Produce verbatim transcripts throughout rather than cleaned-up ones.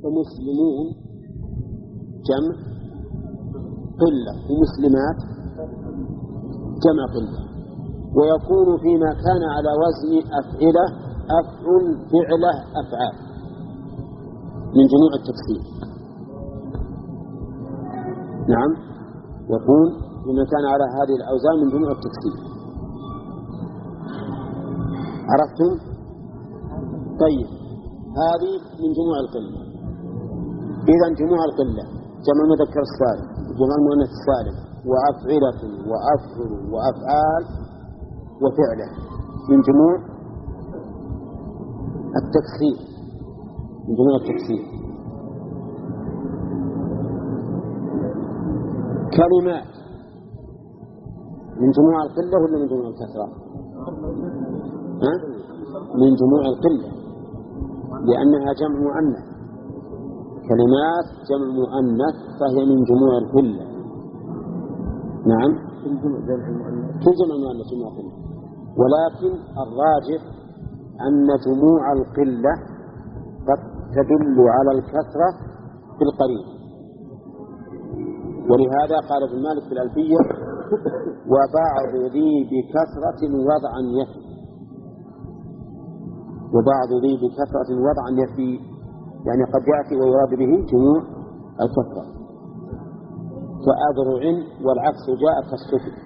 فمسلمون جمع قلة ومسلمات جمع قلة. ويكون فيما كان على وزن أفعلة أفعل فعلة أفعال من جموع التكسير. نعم، يكون فيما كان على هذه الأوزان من جموع التكسير. عرفتم؟ طيب، هذه من جموع القلة. إذن جموع القلة جمع المذكر السالم جمع المؤنث السالم وأفعلة وأفعل وأفعال وفعله من جموع التكسير من جموع التكسير. كلمات من جموع القلة ولا من جموع الكثرة؟ ها؟ من جموع القلة لأنها جمع مؤنث. كلمات جمع مؤنث فهي من جموع القلة. نعم، كل جمع مؤنث جموع القلة، ولكن الراجح أن جموع القلة قد تدل على الكثرة بالقرين. ولهذا قال ابن مالك في الألفية: وبعض ذي بكثرة وضعا يفي. وبعض ذي بكثرة وضعا يفي يعني قد يأتي ويراد به جموع الكثرة كأذرع والعكس جاء كالسفل.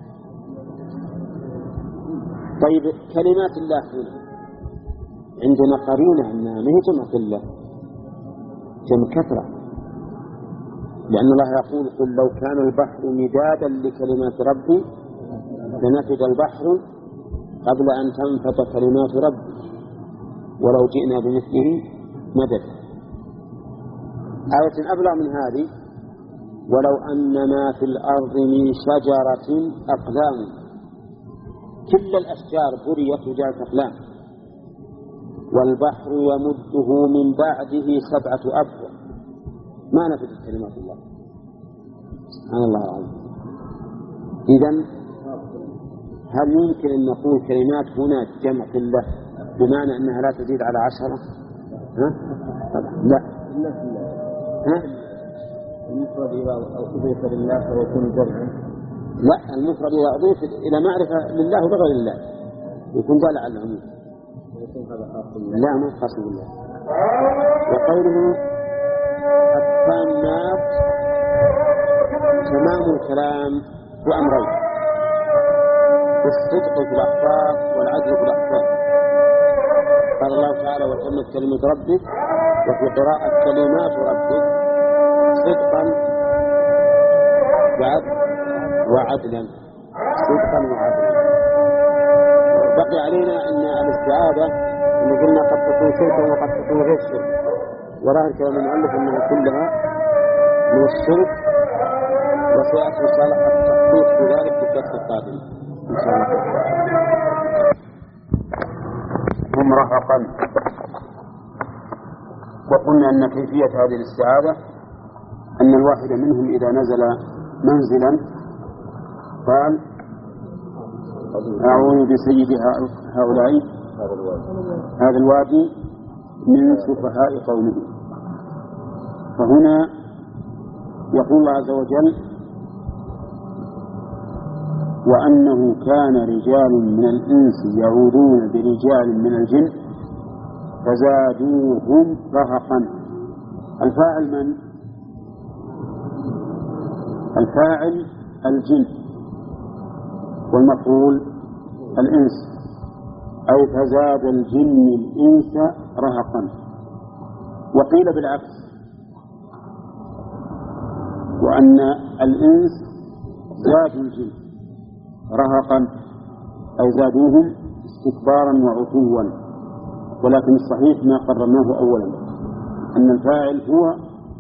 طيب، كلمات الله هنا عندنا قرينة أنها ما هي جمع قلة، جمع كثرة، لأن الله يقول: قل لو كان البحر مدادا لكلمات ربي لنفد البحر قبل أن تنفد كلمات ربي ولو جئنا بمثله مدد. آية أبلغ من هذه: ولو أن ما في الأرض من شجرة أقلام. كل الأشجار بريت وجعلت أقلام، والبحر يمده من بعده سبعة أبحر ما نفدت كلمات الله. سبحان الله العظيم. إذن هل يمكن أن نقول كلمات هنا جمع قلة بمعنى أنها لا تزيد على عشرة؟ ها؟ لا. ها؟ المفرد إذا أضيف لله فيكون جمعا. لا، المفرد إذا أضيف إلى معرفة لله وغير الله يكون دال على العموم. لا، ما خاص بالله. وقوله التامات تمام الكلام بأمرين: الصدق في الأخبار والعدل في الأحكام. قال الله تعالى: وتمت كلمة ربك. وفي قراءة كلمات ربك صدقا وعدلا صدقا وعدلا. بقي علينا أن الاستعاذة أن قلنا قد تكون شركا وقد تكون غير شرك، وراء كلام المؤلف أنها كلها من الشرك، وسيأتي إن شاء الله التحقيق في ذلك في الدرس القادم إن شاء الله. هم رهقا. وقلنا أن كيفية هذه الاستعاذة أن الواحد منهم إذا نزل منزلا قال: أعوذ بسيد هؤلاء هذا الوادي من سفهاء قومه. فهنا يقول الله عز وجل: وأنه كان رجال من الإنس يعوذون برجال من الجن فزادوهم رهقا. الفاعل من؟ الفاعل الجن، والمفعول الإنس، أي فزاد الجن الإنس رهقا. وقيل بالعكس: وأن الإنس زادوا الجن رهقا أي زادوهم استكبارا وعتوا. ولكن الصحيح ما قررناه أولا أن الفاعل هو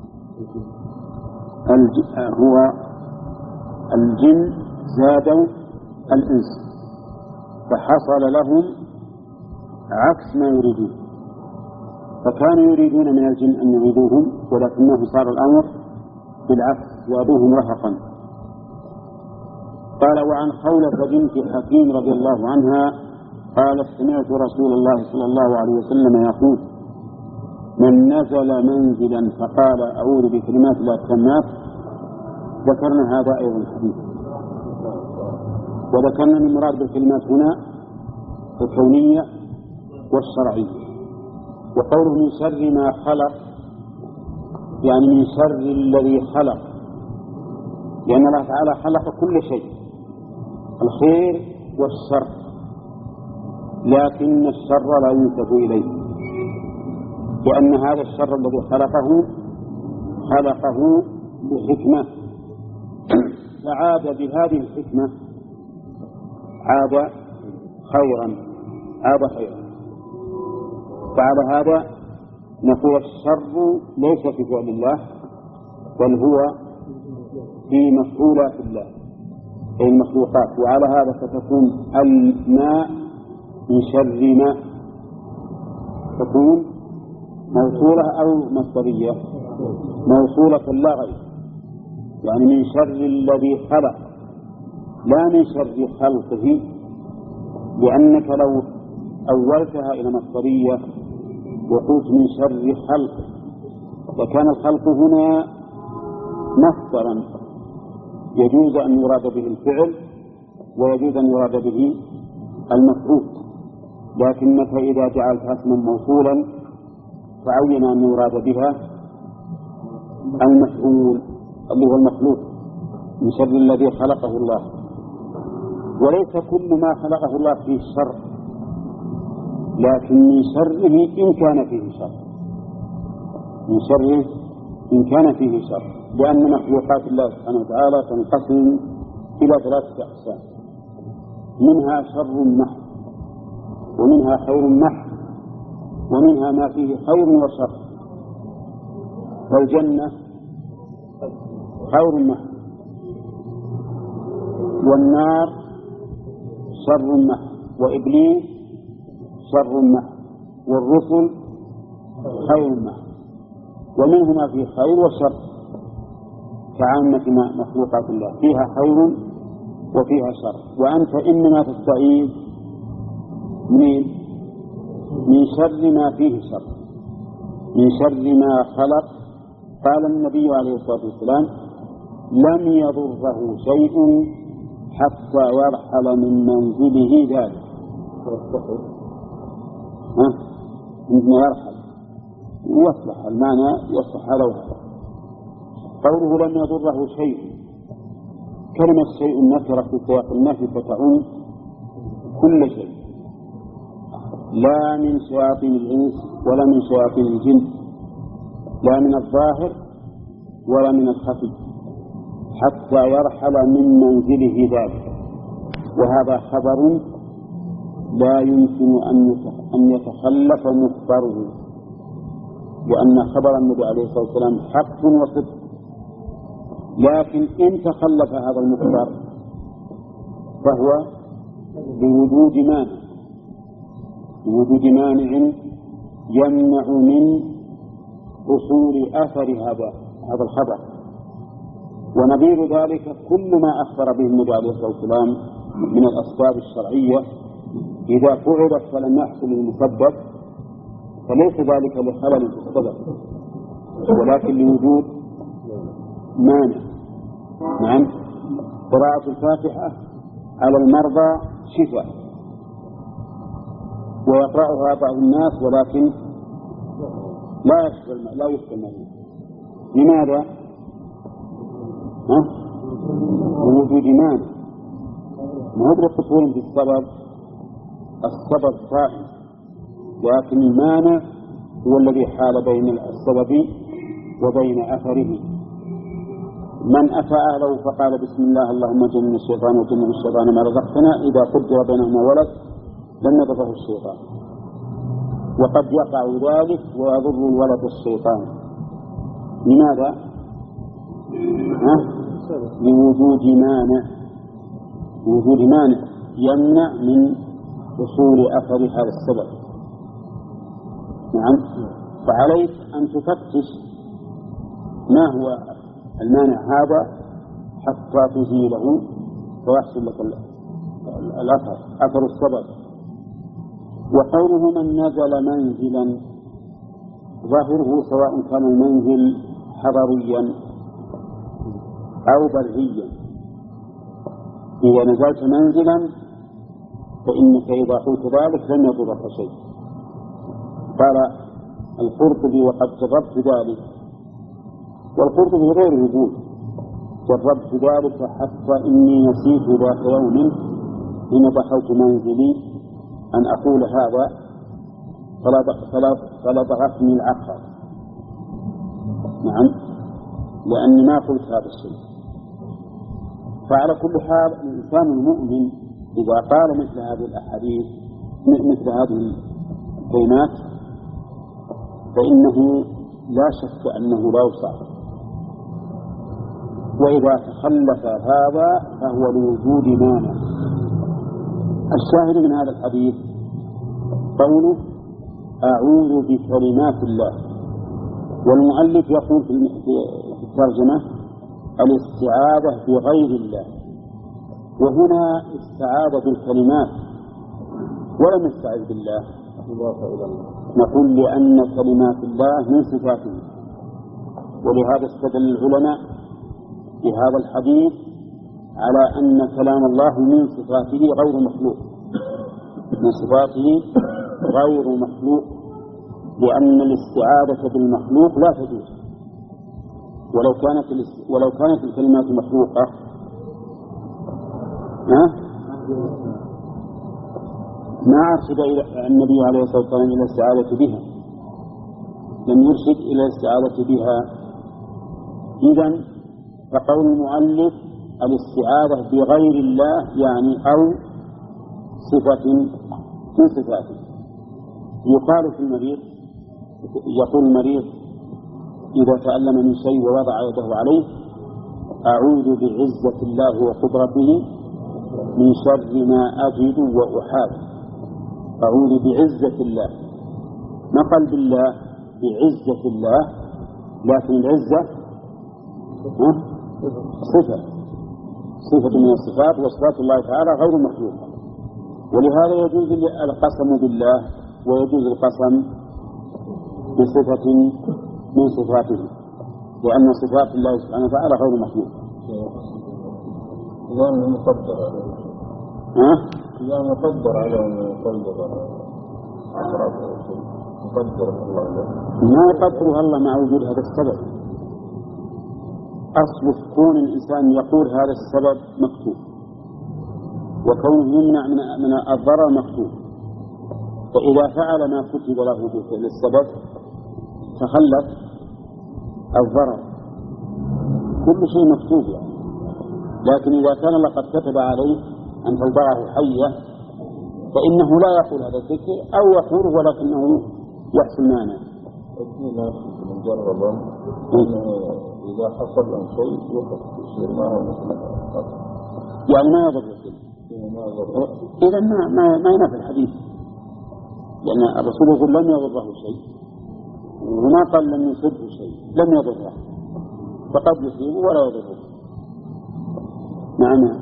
هو الجن زادوا الإنس، فحصل لهم عكس ما يريدون. فكانوا يريدون من الجن أن يعيدوهم، ولكنه صار الأمر بالعكس، زادوهم رهقا. قال: وعن خولة بنت حكيم رضي الله عنها قالت: سمعت رسول الله صلى الله عليه وسلم يقول: من نزل منزلا فقال أعوذ بكلمات الله التامات ذكرنا هذا أيضا حديث، وذكرنا من مراد بالكلمات هنا الكونية والشرعية. وقوله من شر ما خلق يعني من شر الذي خلق، لأن الله تعالى خلق كل شيء الخير والشر، لكن الشر لا ينسب إليه، لأن هذا الشر الذي خلقه خلقه بحكمة، فعاد بهذه الحكمة عاد خيرا عاد خيرا. فعلى هذا نقول الشر ليس في فعل الله بل هو في مفعولات الله أي المخلوقات. وعلى هذا فتكون الماء من شر ما، تكون موصولة أو مصدرية، موصولة لا غير، يعني من شر الذي خلق لا من شر خلقه، لأنك لو أولتها إلى مصدرية وقلت من شر خلقه وكان الخلق هنا مصدرا يجوز أن يراد به الفعل ويجوز أن يراد به المفعول، لكنك إذا جعلتها اسما موصولا فعين أن يراد بها المفعول اللي هو المخلوق من شر الذي خلقه الله. وليس كل ما خلقه الله فيه شر، لكن من شره إن كان فيه شر، من شره إن كان فيه شر، لأن مخلوقات الله سبحانه وتعالى تنقسم إلى ثلاثة أقسام، منها شر محض، ومنها خير محض، ومنها ما فيه خير وشر. فالجنة خير محض، والنار شر محض، وإبليس شر محض، والرسل خير محض، ومنهما فيه خير وشر كعامة مخلوقات الله، فيها خير وفيها شر. وأنت إنما تستعيذ من من شر ما فيه شر، من شر ما خلق. قال النبي عليه الصلاة والسلام لم يضره شيء حتى يرحل من منزله ذلك. ها؟ عندما يرحل يصلح المعنى، يصلح هذا وهذا. قوله لم يضره شيء، كلمة شيء نكرة في سياق النفي فتعم كل شيء، لا من شياطين الإنس ولا من شياطين الجن، لا من الظاهر ولا من الخفي، حتى يرحل من منزله ذلك. وهذا خبر لا يمكن أن يتخلف مخبره، لأن خبر النبي عليه الصلاة والسلام حق وصدق، لكن إن تخلف هذا المخبر فهو بوجود مانع، بوجود مانع يمنع من حصول أثر هذا هذا الخبر. ونظير ذلك كل ما أخبر به النبي عليه الصلاة والسلام من الأسباب الشرعية إذا فعلت فلم يحصل المسبب فليس ذلك لخلل في السبب، ولكن لوجود مانع. نعم، قراءة الفاتحة على المرضى شفاء، ويقرأها بعض الناس ولكن لا يشفى لا يشفى المريض. لماذا؟ ها؟ لوجود مانع، ما هو بالقصور في السبب، السبب صائم، لكن المانع هو الذي حال بين السبب وبين أثره. من أتى أهله فقال بسم الله اللهم جنبنا من الشيطان وجنبنا الشيطان ما رزقتنا، إذا قدر بينهما ولد لم يضره الشيطان. وقد يقع ذلك ويضر الولد الشيطان. لماذا؟ ها؟ لوجود مانع، لوجود مانع يمنع من حصول أثر هذا السبب. نعم، فعليك أن تفتش ما هو المانع هذا حتى تزيله ويحصل لك الأثر، أثر السبب. وقوله من نزل منزلا، ظاهره سواء كان المنزل حضريا أو بريا. إذا نزلت منزلا فإنك إذا قلت ذلك لم يضرك شيء. قال القرطبي وقد جربت ذلك، والقرطبي غير يقول جربت ذلك حتى إني نسيت ذات يوم حين دخلت منزلي أن أقول هذا فلا ضغطني العقل. نعم، لأني ما قلت هذا الشيء. فعلى كل حال الإنسان المؤمن إذا قال مثل هذه الأحاديث مثل هذه الكلمات فإنه لا شك أنه لا يصاب، وإذا تخلف هذا فهو لوجود مانع. الشاهد من هذا الحديث قوله أعوذ بكلمات الله، والمؤلف يقول في الترجمة الاستعاذة بغير الله، وهنا استعاذ بالكلمات ولم يستعذ بالله. نقول لأن كلمات الله من صفاته، ولهذا استدل العلماء بهذا الحديث على أن كلام الله من صفاته غير مخلوق، من صفاته غير مخلوق، لأن الاستعاذة بالمخلوق لا تجوز. ولو كانت ولو كانت الكلمات مخلوقة ما أرشد النبي عليه الصلاة والسلام إلى الاستعاذة بها، لم يرشد إلى الاستعاذة بها. إذن فقول المؤلف الاستعاذة بغير الله يعني أو صفة من صفاته. يقال في المريض، يقول المريض إذا تألم من شيء ووضع يده عليه أعوذ بعزة الله وقدرته من شر ما أجد وأحاذ. أعوذ بعزة الله، ما قال بالله بعزة الله، لكن العزة صفة صفة من الصفات، وصفات الله تعالى غير مخلوقة. ولهذا يجوز القسم بالله ويجوز القسم بصفة من صفاته، لأن صفات الله سبحانه وتعالى غير مخلوقة. إذا مقدر إذا مقدر على مقدر مقدر الله ما يقدرها الله مع وجود هذا السبب. أصل كون الإنسان يقول هذا السبب مكتوب، وكونه يمنع من الضرر مكتوب، فإذا فعل ما كتب له بفعل السبب تخلف الضرر. كل شيء مكتوب يعني. لكن إذا كان الله قد كتب عليه أن تلدغه حية فإنه لا يقول هذا الذكر، أو يقوله ولكنه يحصل مانع. مجربا إذا حصل له شيء يصير ما هو مثل يعني ما يضر شيء. إذا ما ما ما ينفع الحديث، لأن الرسول يقول لم يضره شيء، وما قال لم يصبه شيء، لم يضره، فقد يصيبه ولا يضره. نعم.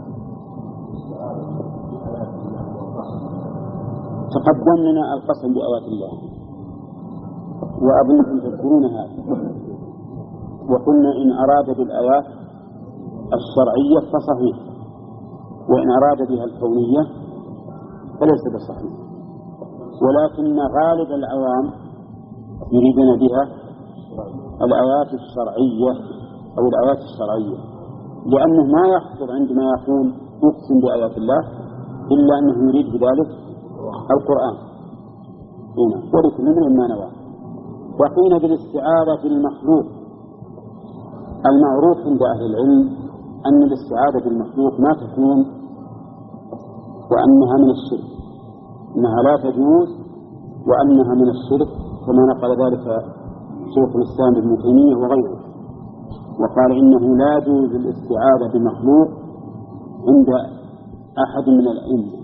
تقدم لنا القسم بآيات الله، وأظنكم تذكرون هذا، وقلنا إن أراد بالآيات الشرعية فصحيح، وإن أراد بها الكونية فليس بصحيح. ولكن غالب العوام يريدون بها الآيات الشرعية أو الآيات الشرعية، لأنه ما يحصل عندما يقول يقسم بآيات الله إلا أنه يريد بذلك القرآن هنا ولكن من ما نوى. وحين بالاستعاذة بالمخلوق، المعروف عند أهل العلم أن الاستعاذة بالمخلوق ما تكون وأنها من الشرك، أنها لا تجوز وأنها من الشرك، كما نقل ذلك شيخ الإسلام ابن تيمية وغيره، وقال إنه لا يجوز الاستعاذة بمخلوق عند أحد من الأئمة.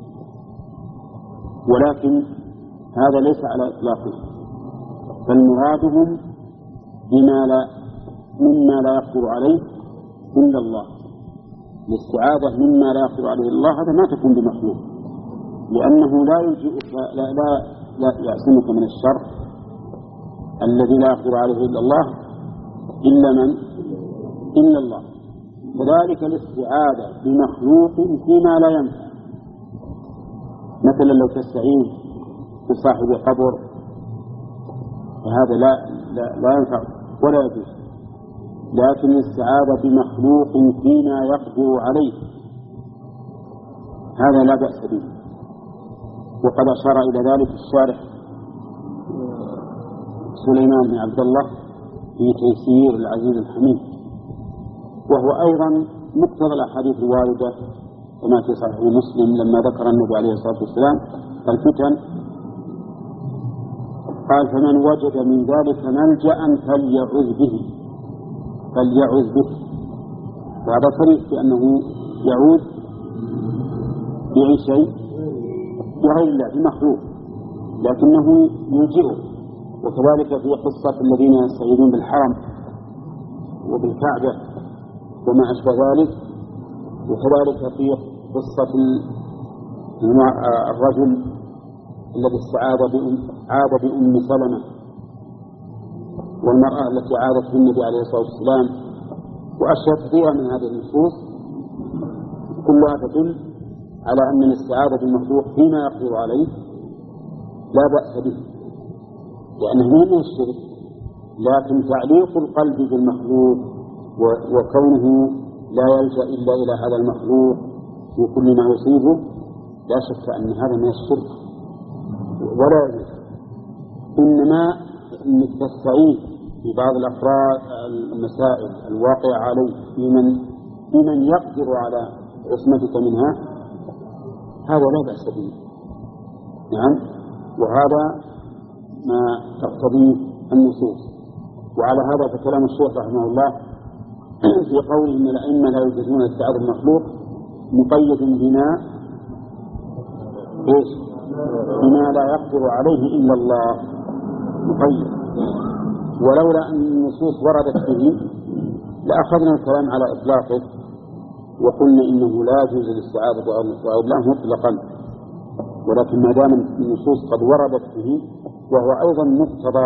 ولكن هذا ليس على إطلاقه، فالمرادهم بما لا مما لا يقدر عليه إلا الله. الاستعاذة مما لا يقدر عليه الله هذا ما تكون بمخلوق، لأنه لا يلجئك لا لا لا يعصمك من الشر الذي لا يقدر عليه إلا الله إلا من؟ إلا الله. كذلك الاستعاذة بمخلوق فيما لا ينفع، مثلا لو تستعين بصاحب قبر فهذا لا لا, لا ينفع ولا يجوز، لكن الاستعاذة بمخلوق فيما يقدر عليه هذا لا بأس به. وقد أشار إلى ذلك الشارح سليمان بن عبد الله في تيسير العزيز الحميد، وهو أيضا مقتضى الأحاديث الواردة وما في صحيح مسلم لما ذكر النبي عليه الصلاة والسلام الفتن قال: فمن وجد من ذلك ملجأ فليعوذ به فليعوذ به. وهذا صريح بأنه يعوذ بأي شيء بغير الله بمخلوق لكنه يلجئه. وكذلك في قصة الذين يستعيذون بالحرم وبالكعبة وما أشبه ذلك، وكذلك في قصة الرجل الذي استعاذ عاد بأم سلمة والمرأة التي عادت بالنبي عليه الصلاة والسلام، وأشياء كثيرة من هذه النصوص كلها تدل على أن الاستعاذة بالمخلوق فيما يقدر عليه لا بأس به، لأنه من الشرك. لكن تعليق القلب بالمخلوق وكونه لا يلجأ إلا إلى هذا المخلوق في كل ما يصيبه لا شك أن هذا من الشرك ولا يجوز. إنما أنك تستعين في بعض الأفراد المسائل الواقعة عليه في من في من يقدر على عصمتك منها هذا لا بأس به. نعم، وهذا ما تقتضيه النصوص. وعلى هذا فكلام الشيخ رحمه الله في قوله إن الأئمة لا يجوزون الاستعاذة بالمخلوق مقيد بما إيش؟ بما لا يقدر عليه إلا الله، مقيد. ولولا أن النصوص وردت به لأخذنا الكلام على إطلاقه وقلنا إنه لا يجوز الاستعاذة بغير الله مطلقا، ولكن ما دام النصوص قد وردت به وهو أيضا مقتضى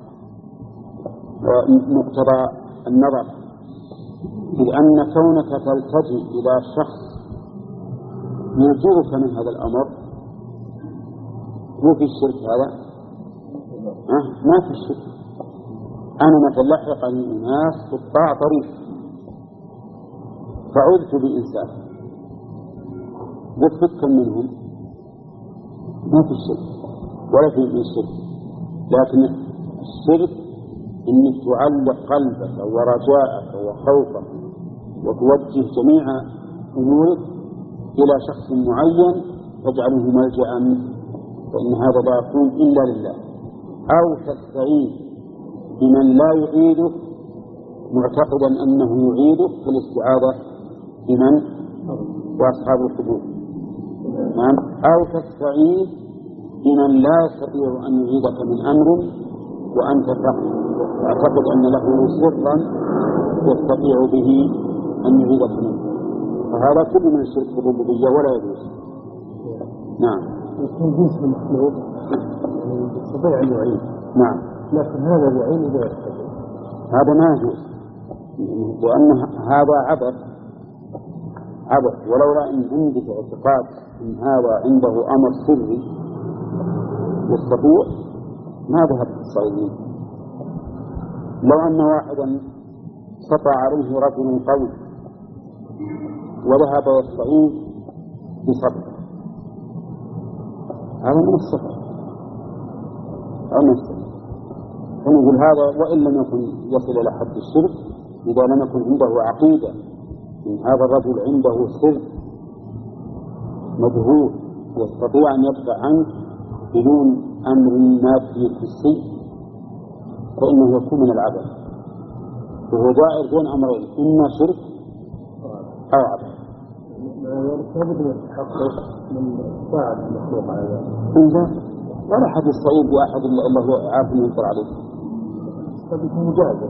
مقتضى النظر، لأن كونك تلتجئ إلى شخص يجيرك من هذا الأمر هو في الشرك هذا؟ أه؟ ما في الشرك. أنا متلحق من الناس قطاع طريق فعذت بإنسان وفكا منهم ما في الشرك ولا في الشرك. لكن الشرك إنك تعلق قلبك ورجاءك وخوفك وتوجه جميع أمورك إلى شخص معين تجعله ملجأ، فإن هذا لا يكون إلا لله. أو تستعين بمن لا يعيدك معتقدا أنه يعيدك في الاستعاذة بمن وأصحاب القبور. نعم. أو تستعين بمن لا يستطيع أن يعيدك من أمر وأنت تعتقد أن له سرا يستطيع به أن يعيدك منه، فهذا كل من الشرك بالربوبية ولا يجوز. نعم. يكون جنس المخلوق يستطيع أن يعيد. نعم. لكن هذا يعين إذا يستطيع، هذا ما يجوز، لأن هذا عبث عبث. ولولا أن عندك اعتقاد أن هذا عنده أمر سري يستطيع ما ذهب الصعيدين. لو أن واحدا سطع عليه رجل قوي وذهب يستعين بصبر هذا من السحر أو من السحر، فنقول هذا وإن لم يكن يصل إلى حد الشرك إذا لم يكن عنده عقيدة إن هذا الرجل عنده سر مجهول يستطيع أن يدفع عنه بدون أمر مادي حسي فإنه يكون من العبث، وهو دائر بين أمرين إما شرك أو عبث. لابد من التحقق من ساعة المخلوق على ذلك. ولا حد يستعيد بأحد إلا هو عارف أن ينكر عليه. فبيكون جائزة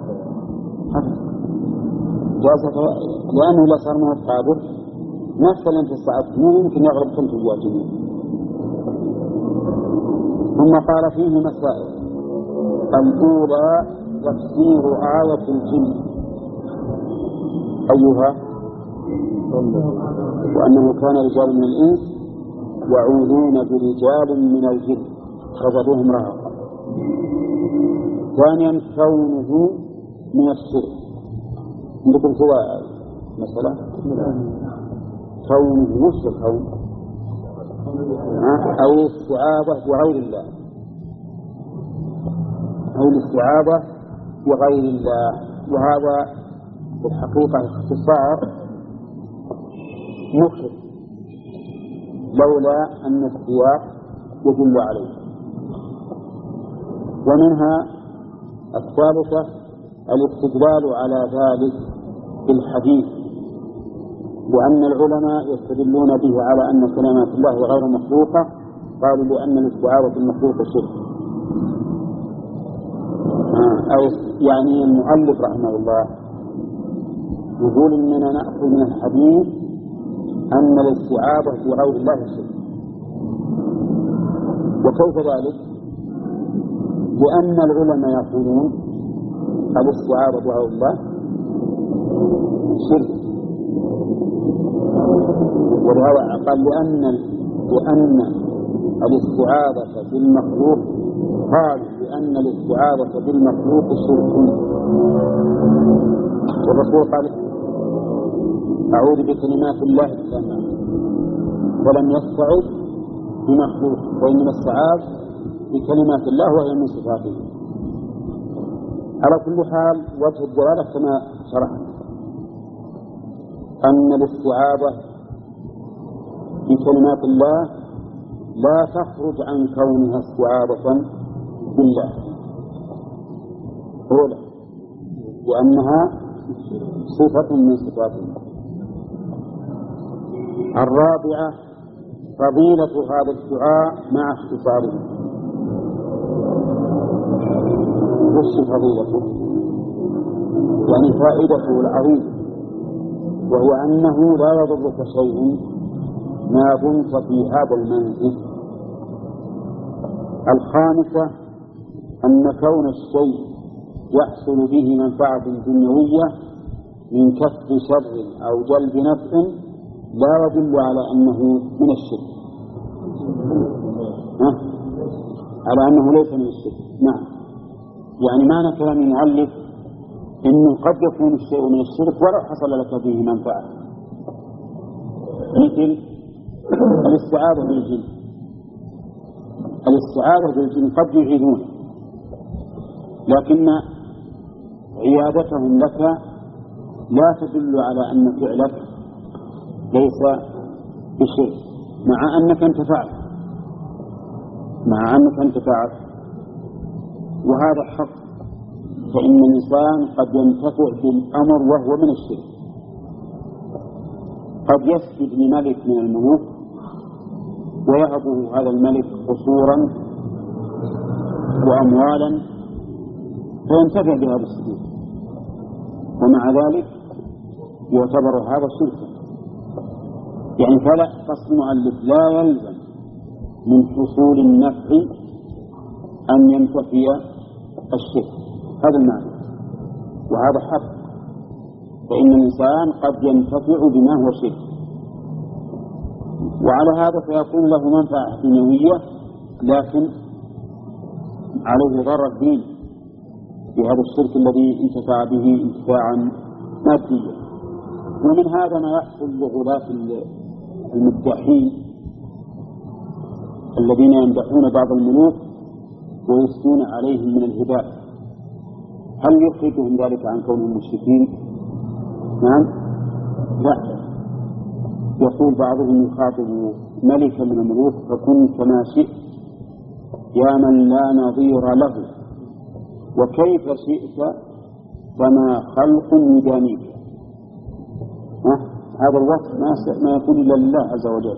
جائزة لأنه لا صار ما قادر نفس اللي أنت استعدت منه يمكن يغلب كل الواجبين. ثم قال فيه مسائل. الأولى تفسير آية الجن، أيها؟ وأنه كان رجال من الإنس يعوذون برجال من الجن فزادوهم رهقا. ثانيا كونه من الشرك. عندكم سواء مثلا كونه وش الكون أو الاستعاذة بغير الله أو الاستعاذة بغير الله. وهذا في الحقيقة اختصار مخل لولا أن السياق يدل عليه. ومنها الثالثة الاستدلال على ذلك بالحديث، وأن العلماء يستدلون به على أن كلمات الله غير مخلوقة، قالوا لأن الاستعاذة المخلوق شرك. أو يعني المؤلف رحمه الله يقول إننا نأخذ من الحديث أن الاستعاذة بغير الله شرك. وكيف ذلك؟ لأن العلماء يقولون الاستعاذة بغير الله شرك، ولهذا قال لأن لأن الاستعاذة بالمخلوق قال لأن الاستعاذة بالمخلوق شرك. والرسول قال أعوذ بكلمات الله التامة، ولم يستعذ بمخلوق، وإنما استعاذ بكلمات الله وهي من صفاته. على كل حال وجه الدلالة كما شرحنا أن الاستعاذة بكلمات الله لا تخرج عن كونها استعاذة بالله أولا، لأنها صفة من صفاته. الرابعة فضيلة هذا الدعاء مع اختصاره. وش فضيلته؟ يعني فائدته العظيمة، وهو أنه لا يضرك شيء ما دمت في هذا المنزل. الخامسة أن كون الشيء يحصل به منفعة دنيوية من كف شر أو جلب نفع لا يدل على أنه من الشرك، على أنه ليس من الشرك. نعم، يعني معنى كلام المؤلف إنه قد يكون الشيء من الشرك ولو حصل لك فيه منفعة، مثل الاستعاذة بالجن. الاستعاذة بالجن قد يعيدون، لكن عيادتهم لك لا تدل على أن فعلك ليس بشرك، مع أنك انتفعت مع أنك انتفعت وهذا حق. فإن الإنسان قد ينتفع بالأمر وهو من الشرك. قد يسجد لملك من الملوك ويهبه هذا الملك قصورا وأموالا فينتفع بهذا السجود، ومع ذلك يعتبر هذا شركا. يعني فلا قصد المؤلف لا يلزم من حصول النفع أن ينتفي الشرك، هذا المعنى، وهذا حق. فإن الإنسان قد ينتفع بما هو شرك، وعلى هذا فيكون له منفعة دنيوية لكن عليه ضرر دين بهذا الشرك الذي انتفع به انتفاعا ماديا. ومن هذا ما يحصل لغلاة المداحين الذين يمدحون بعض الملوك ويثنون عليهم من الهباء. هل يخرجهم ذلك عن كونهم مشركين؟ نعم، لا. يقول بعضهم يخاطب ملكا من الملوك فكن كما شئت يا من لا نظير له، وكيف شئت فما خلق يدانيك. هذا الوصف ما يكون إلا لله عز وجل،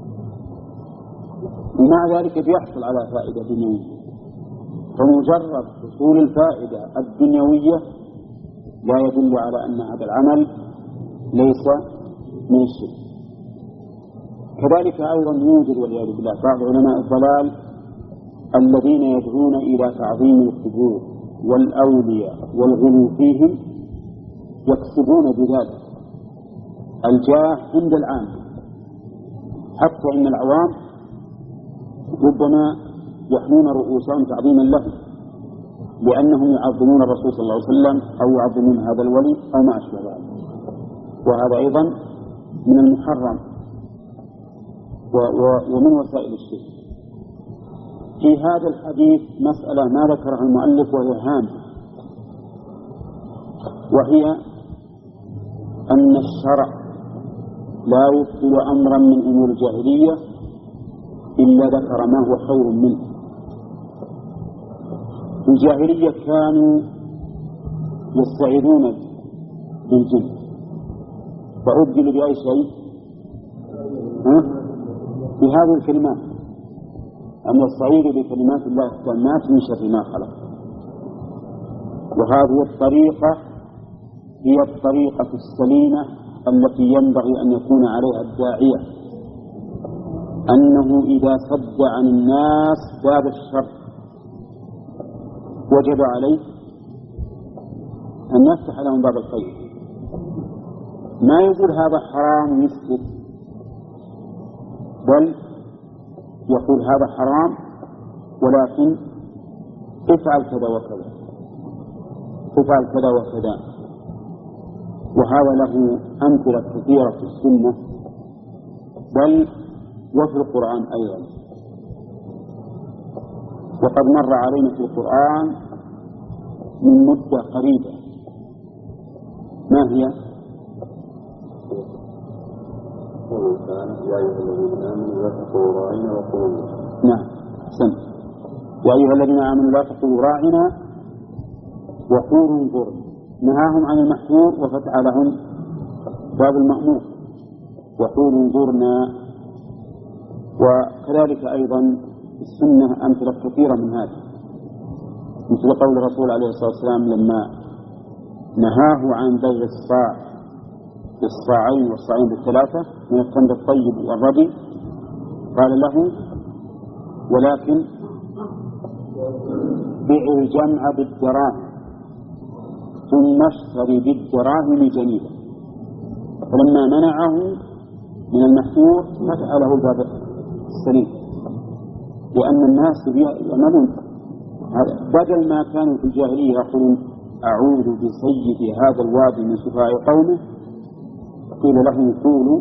ومع ذلك بيحصل على فائدة دنيوية. فمجرد حصول الفائدة الدنيوية لا يدل على أن هذا العمل ليس من الشرك. كذلك أيضا يوجد والعياذ بالله بعض علماء الضلال الذين يدعون إلى تعظيم القبور والأولياء والغلو فيهم يكسبون بذلك الجاه عند العام، حتى إن العوام ربما يحنون رؤوسهم تعظيما له لأنهم يعظمون الرسول صلى الله عليه وسلم أو يعظمون هذا الولي أو ما أشبه ذلك، وهذا أيضا من المحرم ومن وسائل الشرك. في هذا الحديث مسألة ما ذكرها المؤلف وهي هامة، وهي أن الشرع لا يبطل أمرا من أمور الجاهلية إلا ذكر ما هو خير منه. الجاهلية كانوا يستعيذون بالجن فأبدلوا بأي شيء بهذه الكلمات، أن يستعيذوا بكلمات الله التامات من شر ما خلق. وهذه الطريقة هي الطريقة السليمة التي ينبغي أن يكون عليها الداعية، أنه إذا سد عن الناس باب الشر وجب عليه أن يفتح لهم باب الخير. ما يقول هذا حرام يسكت، بل يقول هذا حرام ولكن افعل كذا وكذا، افعل كذا وكذا. وهذا له أمثلة كثيرة في السنة بل وفي القرآن أيضا. وقد مر علينا في القرآن من مدة قريبة. ما هي؟ يا أيها الذين آمنوا لا تقولوا راعنا وقولوا. نعم أحسنت. يا أيها الذين آمنوا لا تقولوا راعنا وقولوا انظرنا. نهاهم عن المحظور وفتح لهم باب المأمور وقولوا انظرنا. وكذلك أيضا السنة أمثلة كثيرة من هذا، مثل قول الرسول عليه الصلاة والسلام لما نهاه عن بيع الصاع بالصاعين والصاعين بالثلاثة من التمر الطيب والردي، قال له ولكن بيع الجمع بالدراهم ثم اشتري بالدراهم جنيبا. فلما منعه من المحظور فتح له الباب السليم، لأن الناس يعملون بدل ما كانوا في الجاهلية يقولون أعوذ بسيد هذا الوادي من سفهاء قومه، قيل لهم قولوا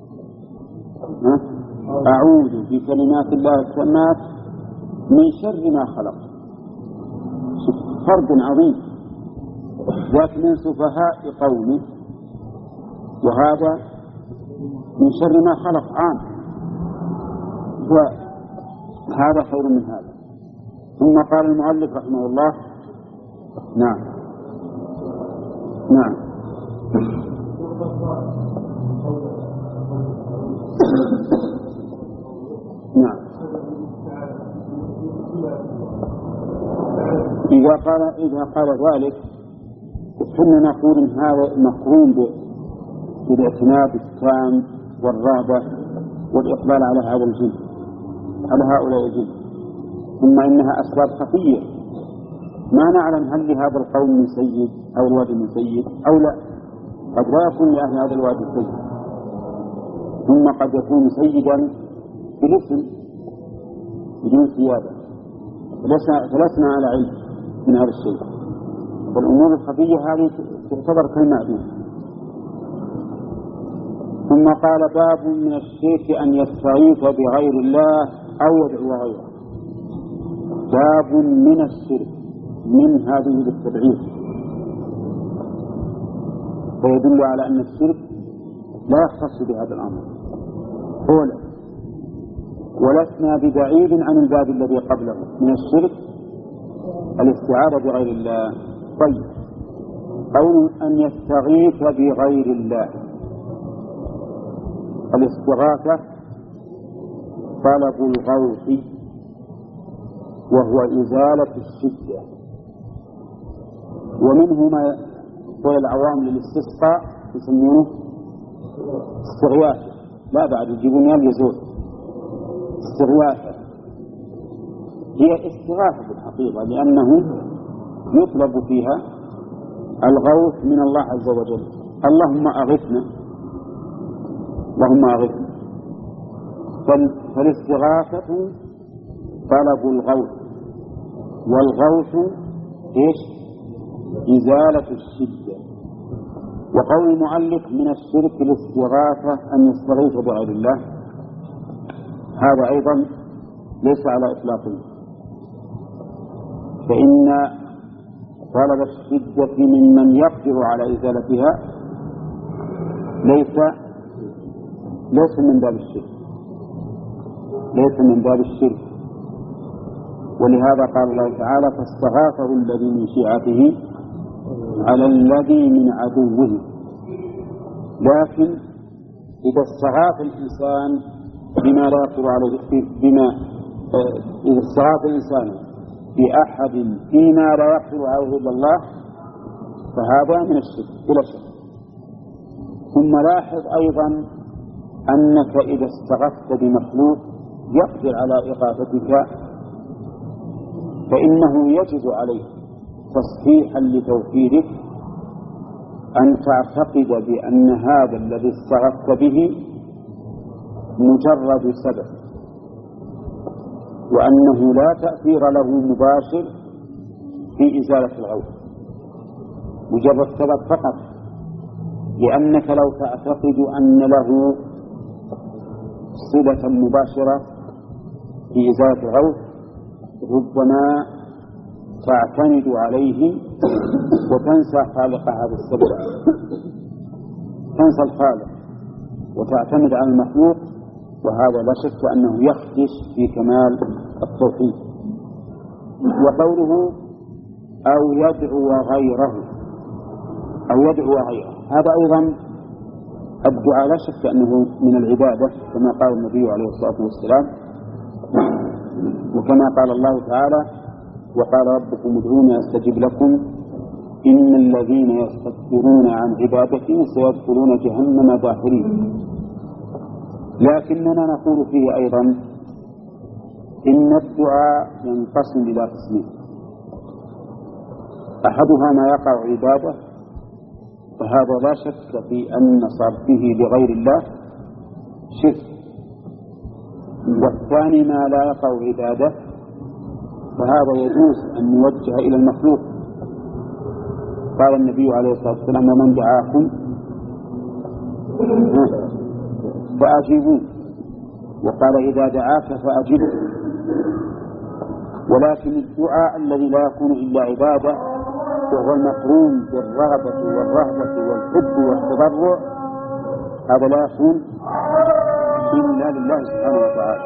أعوذ بكلمات الله التامات من شر ما خلق. فرق عظيم، ذاك من سفهاء قومه وهذا من شر ما خلق عام، وهذا خير من هذا. ثم قال المؤلف رحمه الله نعم نعم نعم إذا قال إذا قال ذلك كنا نقول إن هذا مقرون بالاعتناء التام والرغبة والإقبال على هذا الجن، على هؤلاء الجن. ثم إنها أسباب خفية ما نعلم هل لهذا القوم من سيد أو الوادي من سيد أو لا، قد لا يكون لأهل هذا الوادي سيد، ثم قد يكون سيدا بالاسم بدون سيادة، فلسنا على علم من هذا الشيء. والأمور الخفية هذه تعتبر كالمعدوم. ثم قال باب من الشرك أن يستغيث بغير الله أو يدعو غيره. باب من الشرك، من هذه للتبعيد، فيدل على أن الشرك لا يختص بهذا الأمر. أولا ولسنا ببعيد عن الباب الذي قبله من الشرك الاستعاذة بغير الله. طيب قول أن يستغيث بغير الله، الاستغاثة طلب الغوث وهو إزالة الشدة، ومنه ما يقول العوام للاستسقاء يسمونه استغياثة، لا بعد يجيبون يال يزول استغياثة. هي استغاثة في الحقيقة، لأنه يطلب فيها الغوث من الله عز وجل. اللهم أغثنا، اللهم أغثنا. فالاستغاثة طلب الغوث، والغوث إيش؟ إزالة الشدة. وقول المؤلف من الشرك الاستغاثة أن يستغيث بغير الله، هذا أيضا ليس على إطلاقه، فإن طلب الشدة ممن يقدر على إزالتها ليس ليس من باب الشرك، ليس من باب الشرك. ولهذا قال الله تعالى: فاستغاثه الذي من شيعته على الذي من عدوه. لكن إذا استغاث الإنسان بما لا يقدر عليه، بما إذا استغاث الإنسان بأحد فيما لا يقدر عليه إلا الله، فهذا من الشرك بلا شك. ثم لاحظ أيضا أنك إذا استغثت بمخلوق يقدر على إغاثتك فإنه يجب عليك تصحيحا لتوحيدك أن تعتقد بأن هذا الذي استغثت به مجرد سبب، وأنه لا تأثير له مباشر في إزالة الغوث، مجرد سبب فقط. لأنك لو تعتقد أن له صلة مباشرة في إزالة الغوث ربما تعتمد عليه وتنسى خالق هذا السبب، تنسى الخالق وتعتمد على المخلوق، وهذا لا شك أنه يخدش في كمال التوحيد. وقوله أو يدعو غيره، أو يدعو غيره، هذا أيضا الدعاء لا شك أنه من العبادة كما قال النبي عليه الصلاة والسلام، وكما قال الله تعالى: وقال ربكم ادعوني أستجب لكم إن الذين يستكبرون عن عبادتي سيدخلون جهنم داخرين. لكننا نقول فيه أيضا إن الدعاء ينقسم إلى قسمين: أحدها ما يقع عبادة، فهذا لا شك في أن صرفه لغير الله شرك. والثاني ما لا يقع عبادة، فهذا يجوز أن يوجه إلى المخلوق. قال النبي عليه الصلاة والسلام: ومن دعاكم فأجيبوه، وقال: إذا دعاك فأجبه. ولكن الدعاء الذي لا يكون إلا عبادة وهو المقرون بالرغبة والرهبة والحب والتضرع، هذا لا يكون إلا لله سبحانه وتعالى.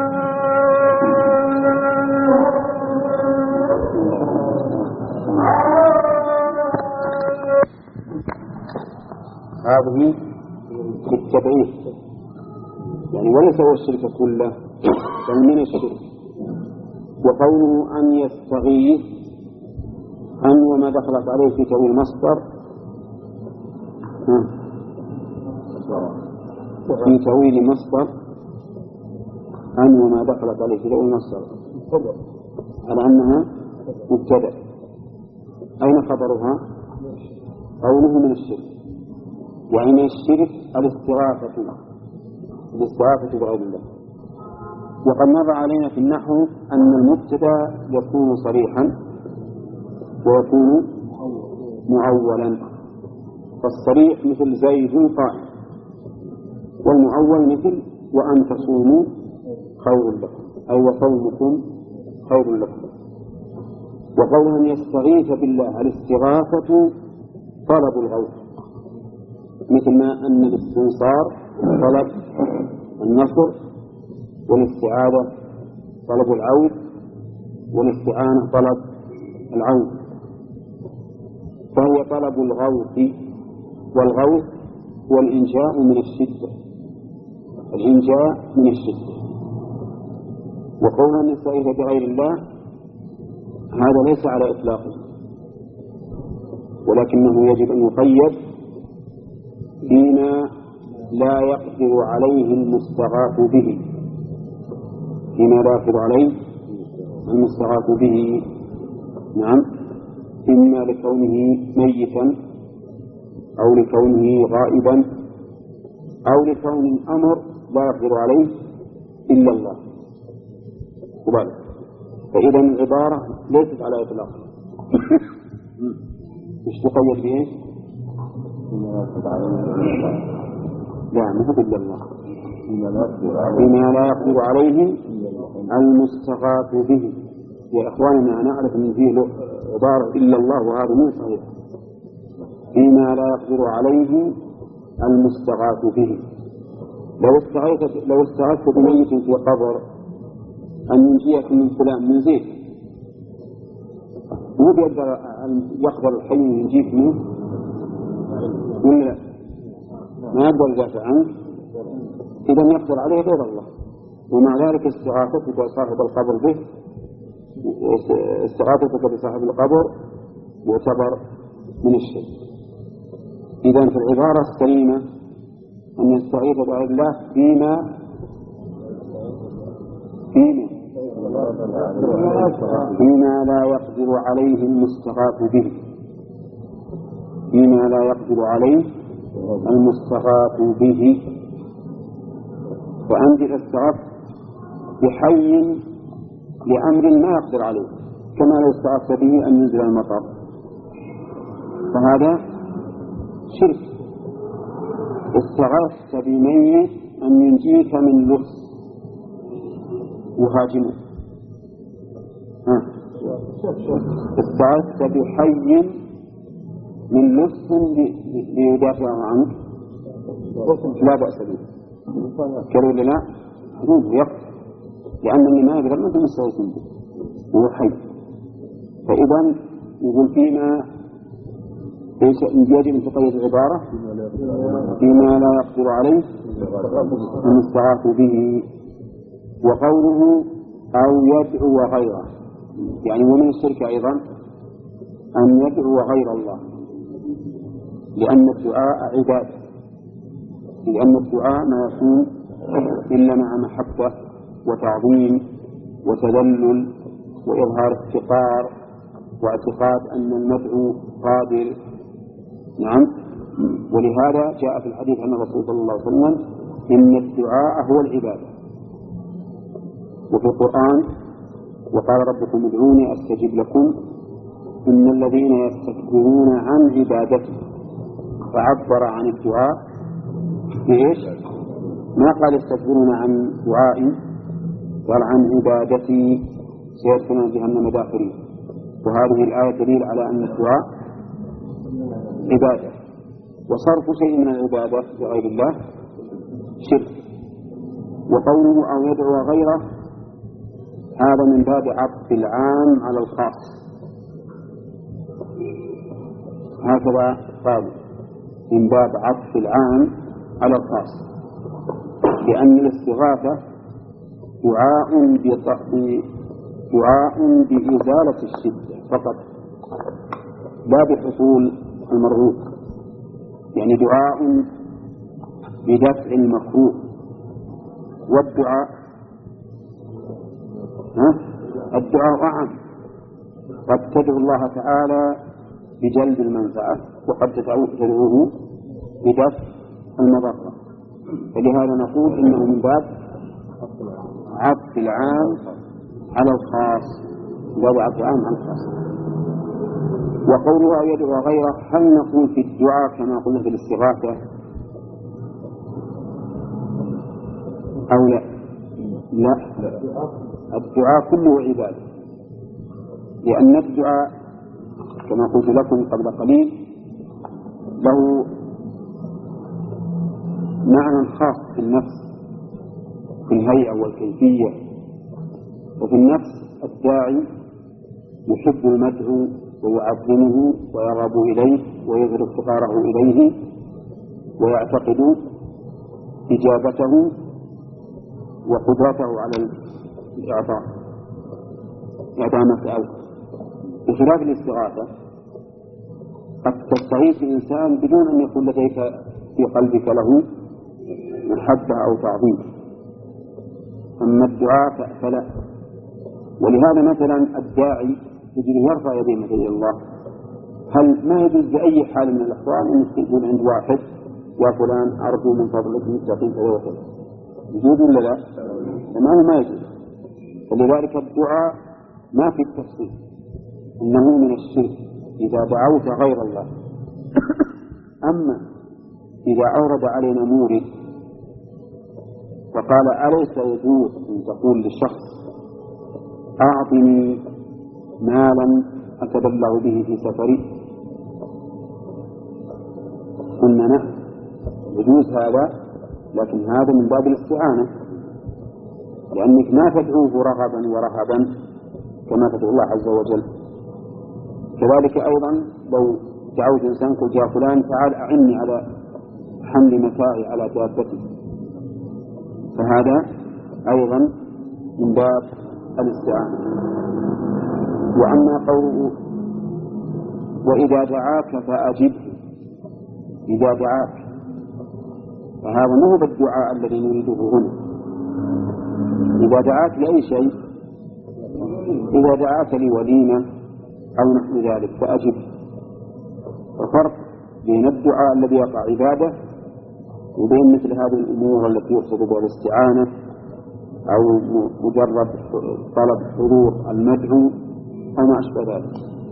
هذه التبعيث يعني وليس هو الشرك كله، بل من الشرك. وقوله أن يستغيث، أن وما دخلت عليه في تأويل مصدر، في تأويل مصدر أن وما دخلت عليه في تأويل مصدر على أنها مبتدأ. أين خبرها؟ قوله من الشرك، يعني من الشرك الاستغاثة الاستغاثة بغير الله. وقد مر علينا في النحو أن المبتدأ يكون صريحا ويكون معولا، فالصريح مثل زيد قائم، والمعول مثل وأن تصوموا خير لكم، أي وصومكم خير لكم. وقوله أن يستغيث بالله، الاستغاثة طلب الغوث، مثل ما أن الاستنصار طلب النصر، والاستعاذة طلب العون، والاستعانة طلب العون. فهو طلب الغوث، والغوث هو الإنجاء من الشدة، الإنجاء من الشدة. وقولنا أن يستغيث بغير الله هذا ليس على إطلاقه، ولكنه يجب أن يقيد فيما لا يقدر عليه المستغاث به، فيما لا يقدر عليه المستغاث به، نعم، إما لكونه ميتا أو لكونه غائبا أو لكون الأمر لا يقدر عليه إلا الله. وبعد فإذا العبارة ليست على إطلاق. مش تقيد بإيش؟ لا، ما هو إلا الله. بما لا يقدر عليه المستغاث به. يا إخواننا نعرف أن فيه عبارة إلا الله وهذا مو صحيح. بما لا يقدر عليه المستغاث به. لو استغاثت لو استغاثت بميت في قبر أن ينجيك من فلان من زيد، مو بيقدر يقدر الحي ينجيك منه ولا لا؟ ما يقدر يدافع عنه، إذا يقدر عليه غير الله. ومع ذلك استغاثتك بصاحب القبر به، استغاثتك بصاحب القبر يعتبر من الشرك. إذا في العبارة السليمة أن يستغيث بغير الله فيما فيما فيما لا يقدر عليه المستغاث به، فيما لا يقدر عليه المستغاث به. فأنت استغاثت بحي لأمر ما يقدر عليه، كما لو استغاثت به أن ينزل المطر، فهذا شرك. استغاثت بميت أن ينجيك من لص يهاجمه، استغاثت بحي من لص ليدافع عنك لا بأس به. كروا لنا يقف، لأن اللي ما يقدر ما تمستغيث به هو حي. فإذا يقول فيما يجب أن تقيد العبارة فيما لا يقدر عليه المستغاث به. وقوله أو يدعو غيره، يعني ومن الشرك أيضا أن يدعو غير الله، لأن الدعاء عبادة، لأن الدعاء ما يكون إلا مع محبة وتعظيم وتذلل وإظهار افتقار واعتقاد أن المدعو قادر. نعم، ولهذا جاء في الحديث عن الرسول صلى الله عليه وسلم إن الدعاء هو العبادة. وفي القرآن وقال ربكم ادعوني أستجب لكم إن الذين يستكبرون عن عبادته، فعبر عن الدعاء بإيش؟ ما قال يستكبرون عن دعائي، قال عن عبادتي سيدخلون جهنم داخلين. وهذه الآية دليل على أن الدعاء عبادة، وصرف شيء من العبادة لغير الله شرك. وقوله أو يدعو غيره هذا من باب عطف العام على الخاص، هكذا قالوا، من باب عطف العام على الخاص، لأن الاستغاثة دعاء دعاء بإزالة الشدة فقط لا بحصول المرغوب، يعني دعاء بدفع المكروه. والدعاء ها؟ الدعاء أعم، قد تدعو الله تعالى بجلب المنفعة وقد تدعوه بدفع المضرة. فلهذا نقول إنه من باب عطف العام على الخاص، باب عطف العام على الخاص. وقولها يدعو غيره، هل نقول في الدعاء كما قلنا في الاستغاثة أو لا؟ لا، الدعاء كله عبادة، لأن الدعاء كما قلت لكم قبل قليل له معنى خاص في النفس في الهيئة والكيفية. وفي النفس الداعي يحب المدعو ويعظمه ويرغب إليه ويظهر افتقاره إليه ويعتقد إجابته وقدرته على الإعطاء إعطاء ما سأله. بخلاف الاستغاثة قد تستغيث الإنسان بدون أن يكون لديك في قلبك له محبة أو تعظيم. أما الدعاء فلا، ولهذا مثلا الداعي يجري يرفع يديه إلى الله، هل ما يجوز بأي حال من الأحوال أن تقول عند واحد يا فلان أرجو من فضلك أن تعطيني كذا وكذا؟ يجوز ولا لا؟ تمام ما يجوز. ولذلك الدعاء ما في التفصيل، إنه من الشرك إذا دعوت غير الله. أما إذا أورد علينا مورد فقال أليس يجوز أن تقول للشخص أعطني مالا أتبلغ به في سفري؟ قلنا نعم يجوز هذا، لكن هذا من باب الاستعانة، لأنك ما تدعوه رغبا ورهبا كما تدعو الله عز وجل. كذلك أيضا لو دعوت إنسان قلت يا فلان تعال أعني على حمل متاعي على دابتي، فهذا أيضا من باب الاستعانة. وأما قوله وإذا دعاك فأجبه، إذا دعاك فهذا ما هو بالدعاء الذي نريده هنا. إذا دعاك لأي شيء، إذا دعاك لوليمة أو نحو ذلك فأجبه. وفرق بين الدعاء الذي يقع عبادة وبين مثل هذه الأمور التي يقصد بها الاستعانة أو مجرد طلب حضور المدعو أو ما أشبه ذلك.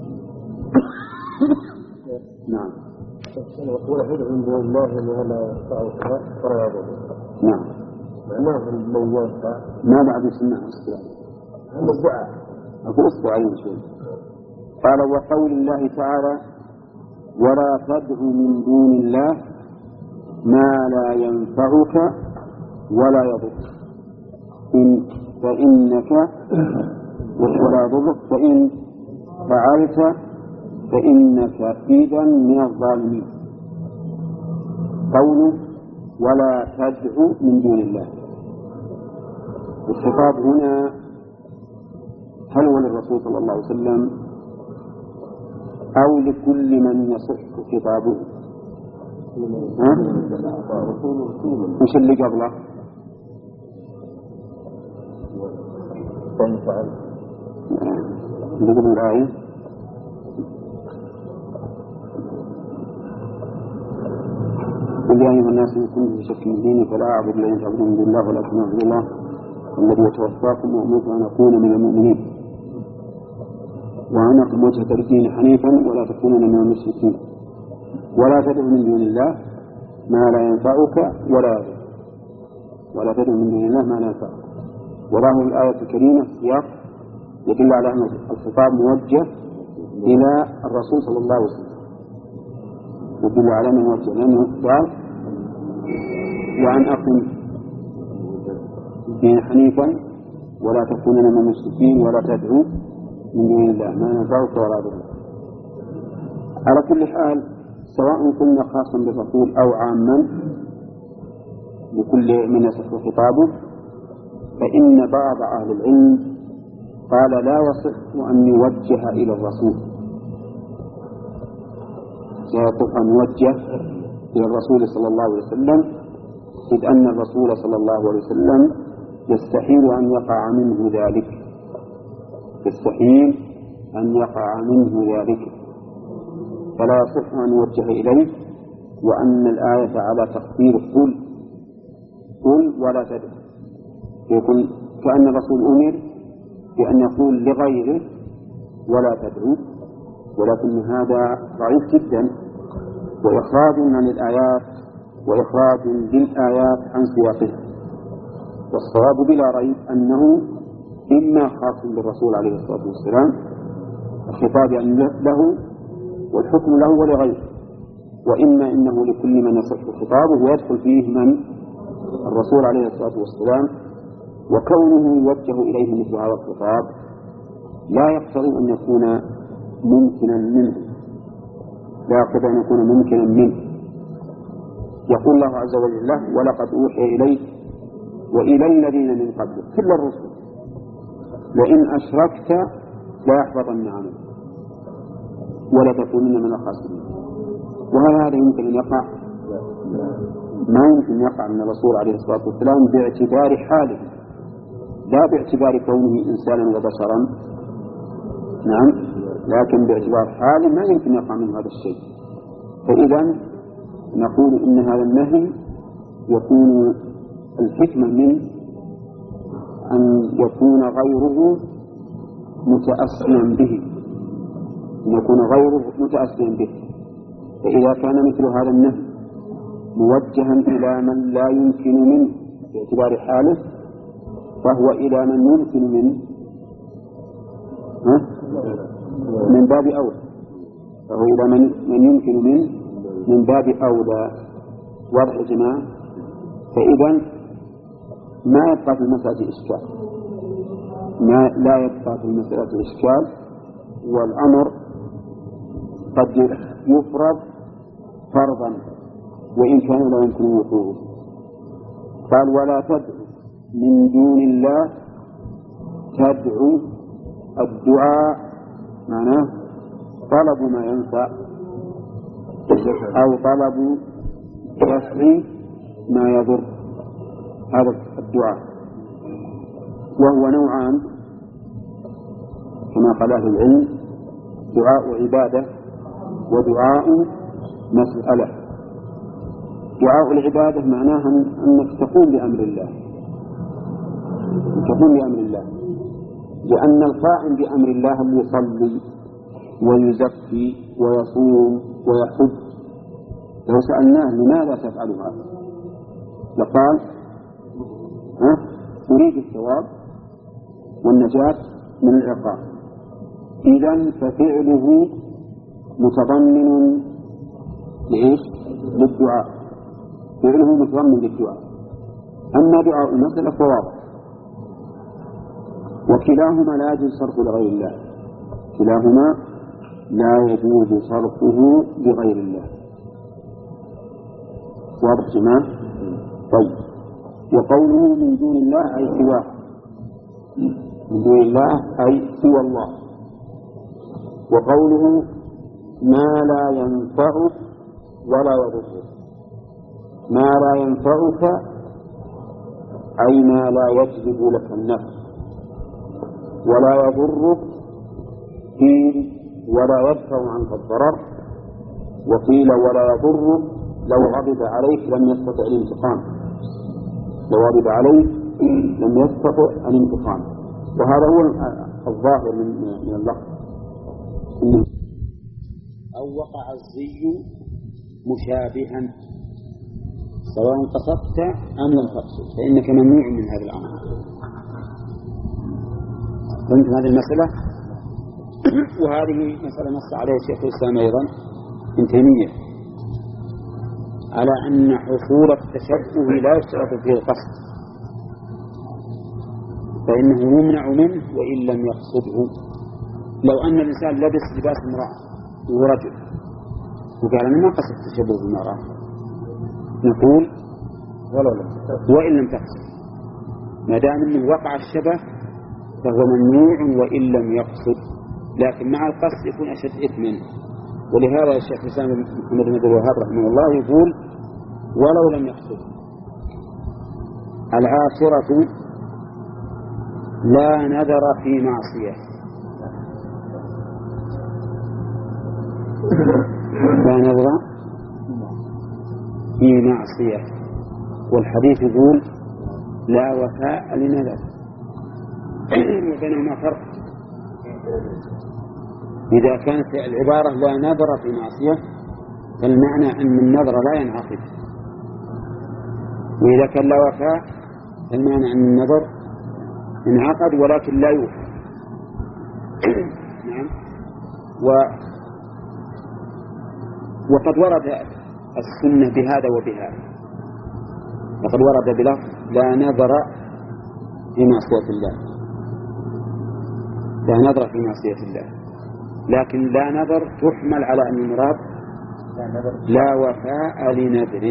نعم. وقول يدعو من دون الله ولا ينفعك فلا يضرك. نعم. معناه لو ينفع ما بعد سمع الصلاة. هم الدعاء. أقول أصبع عليه شيء. قال وقول الله تعالى ولا تدع من دون الله ما لا ينفعك ولا يضرك إن فإنك ولا يضرك فإن فعلت فإنك إذا من الظالمين. قوله ولا تدع من دون الله، الخطاب هنا هل هو للرسول صلى الله عليه وسلم أو لكل من يصح خطابه؟ وش اللي قبله؟ نقول الآية قل يا أيها الناس إن كنتم في شك من ديني فلا أعبد الذين تعبدون من دون الله ولكن أعبد الله الذي يتوفاكم وأمرت أن أكون من المؤمنين وأن أقم وجهك للدين حنيفا ولا تكونن من المشركين ولا تدع من دون الله ما لا ينفعك ولا يضرك ولا تدع من دون الله ما لا ينفعك. وظاهر الآية الكريمة سياق يدل على أن الخطاب موجه إلى الرسول صلى الله عليه وسلم، يدل على أنه موجه لأنه قال وأن أقم الدين حنيفا ولا تكونن من المشركين ولا تدعو من دون الله ما ينفعك ولا يضرك. على كل حال سواء كنا خاصا بالرسول أو عاما لكل من يصح خطابه، فإن بعض أهل العلم قال لا يصح أن يوجه إلى الرسول، يصح أن يوجه إلى الرسول صلى الله عليه وسلم، إذ أن الرسول صلى الله عليه وسلم يستحيل أن يقع منه ذلك يستحيل أن يقع منه ذلك فلا يصح أن يوجه إليه. وأن الآية على تخبير قل قل ولا تدع، يكون كأن الرسول أمر بأن يقول لغيره ولا تدعو، ولكن هذا ضعيف جدا وإخراج عن الآيات وإخراج للآيات عن سياقها. والصواب بلا ريب أنه إما خاص بالرسول عليه الصلاة والسلام الخطاب يعني له والحكم له ولغيره، وإما إنه لكل من يصح خطابه ويدخل فيه من الرسول عليه الصلاة والسلام. وكونه يوجه إليه مثل هذا الخطاب لا يقتضي أن يكون ممكنا منه لا يقتضي أن يكون ممكنا منه. يقول الله عز وجل له ولقد أوحي إليك وإلى الذين من قبلك كل الرسل لئن أشركت لا يحبطن عملك ولا تكونن من الخاسرين. وهل هذا يمكن أن يقع؟ ما يمكن يقع من الرسول عليه الصلاة والسلام باعتبار حاله، لا باعتبار كونه إنسانا وبشرا، نعم، لكن باعتبار حال ما يمكن يقع منه هذا الشيء. فإذا نقول إن هذا النهي يكون الحكمة منه أن يكون غيره متأسيا به، أن يكون غيره متأسيا به. فإذا كان مثل هذا النهي موجها إلى من لا يمكن منه باعتبار حاله فهو إلى من يمكن منه من باب أولى، فهو إلى من, من يمكن منه من باب أولى. واضح يا جماعة؟ فإذا ما يبقى في المسألة إشكال، ما لا يبقى في المسألة إشكال، والأمر قد يفرض فرضا وإن كان لا يمكن وقوعه. قال ولا تدعو من دون الله، تدعو الدعاء معناه طلب ما ينفع أو طلب دفع ما يضر، هذا الدعاء. وهو نوعان كما قال أهل العلم: دعاء عبادة ودعاء مسألة. دعاء العبادة معناها أنك تقوم بأمر الله، تقوم بأمر الله، لأن القائم بأمر الله اللي يصلي ويزكي ويصوم ويحج لو سألناه لماذا تفعل هذا لقال ها أريد الثواب والنجاة من العقاب. إذن ففعله متضمن لإيش؟ للدعاء، فعله متضمن للدعاء. أما دعاء المسألة فواضح، وكلاهما لا يجوز صرفه لغير الله، كلاهما لا يجوز صرفه لغير الله. واضح جماعة؟ طيب. وقوله من دون الله أي سواه، من دون الله أي سوى الله. وقوله ما لا ينفعك ولا يضرك، ما لا ينفعك أي ما لا يجلب لك النفع، ولا يضرك قيل ولا يدفع عنك الضرر، وقيل ولا يضرك لو غضب عليك لم يستطع الانتقام، لو غضب عليك لم يستطع الانتقام. وهذا هو الظاهر من من اللفظ. أو وقع الزي مشابها سواء قصدت أم لم تقصد فإنك ممنوع من هذا الأمر. فهمت هذه المسألة؟ وهذه مسألة نص عليها شيخ الإسلام أيضا ابن تيمية على أن حصول التشبه لا يشترط فيه القصد، فإنه يمنع منه وإن لم يقصده. لو أن الإنسان لبس لباس امرأة وهو رجل وقال أنا ما قصد التشبه بالمرأة، نقول وإن لم تقصد، ما دام أنه وقع الشبه فهو ممنوع وإن لم يقصد، لكن مع القصد يكون أشد إثما. ولهذا الشيخ الإسلام محمد بن عبد الوهاب رحمه الله يقول ولو لم يقصد. العاشرة لا نذر في معصية، لا نذر في معصية، والحديث يقول لا وفاء لنذر، وبينهما فرق. إذا كانت العبارة لا نذر في معصية فالمعنى أن النذر لا ينعقد، وإذا كان لا وفاء فالمعنى أن النذر انعقد ولكن لا يوفى. نعم. و وقد ورد السنة بهذا وبهذا، وقد ورد بلفظ لا نذر في معصية الله، لا نذر في معصية الله، لكن لا نذر تحمل على أن المراد لا وفاء لنذر،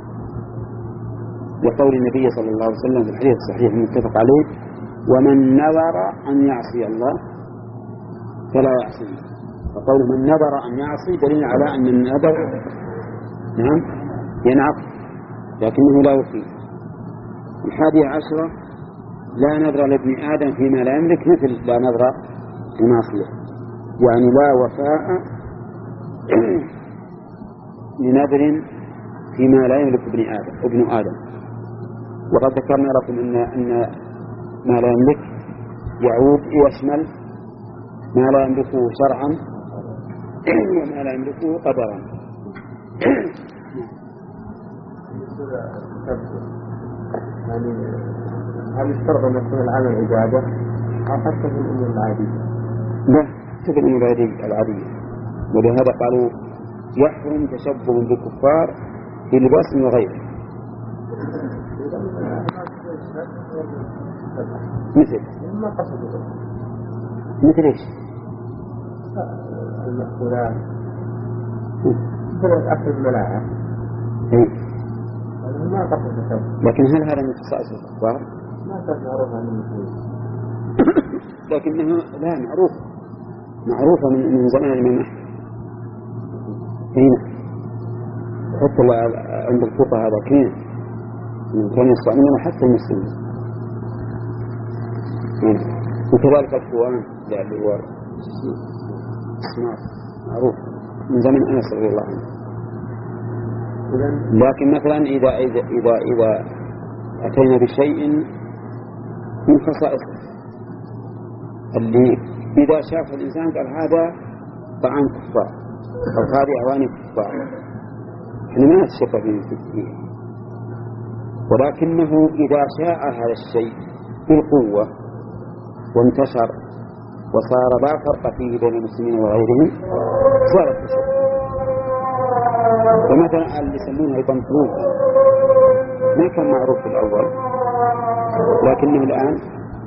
وقول النبي صلى الله عليه وسلم في الحديث الصحيح المتفق عليه ومن نذر أن يعصي الله فلا يعصيه. وقول من نذر أن يعصي دليل على أن النذر نعم ينعقد لكنه لا يفيد. الحادية عشرة لا نذر لابن آدم فيما لا يملك مثل لا نذر لمعصية، يعني لا وفاء لنذر فيما لا يملك ابن آدم ابن آدم. وقد ذكرنا لكم أن أن ما لا يملك يعود ويشمل ما لا يملكه شرعا وما لا يملكه قدرا. يعني هل يشترط أن يكون العمل عبادة أو حتى في الأمور العادية؟ لا، في الأمور العادية. ولهذا قالوا يحرم تشبه بالكفار في لباس وغيره. مثل مثل ايش؟ المأكولات مثل أكل الملاعب. ما قصد التشبه. لكن هل هذا من خصائص الكفار؟ ما كان معروف عن المسلمين. لكنه لا معروف معروفة من من زمان الإمام أحمد. هنا حتى عند الفقهاء هذا كين من كان يستعملون حتى المسلمين. وكذلك الكوان اللي هو اسماء معروف من زمن أنس رضي الله عنه. لكن مثلا إذا إذا إذا إذا أتينا بشيء من خصائصه اللي إذا شاف الإنسان قال هذا طعام كفار أو هذه أواني كفار، إحنا ما نتشبه فيه، ولكنه إذا شاء هذا الشيء بالقوة وانتشر وصار لا فرق فيه بين المسلمين وغيرهم صار التشبه. ومثلا اللي يسمونه البنطلون ما كان معروف في الأول لكنه الآن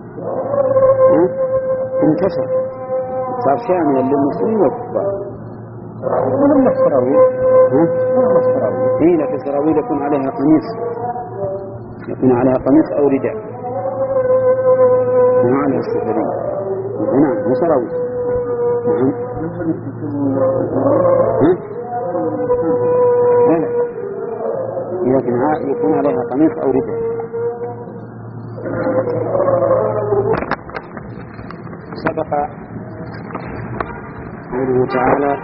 انتشر صار شاملا للمسلمين والكفار. ولما السراويل ولما السراويل إيه لكن السراويل يكون عليها قميص يكون عليها قميص أو رداء ما عليها السفرين. نعم وسراويل. نعم لا لا لكن يكون عليها قميص أو رداء. سبق قوله تعالى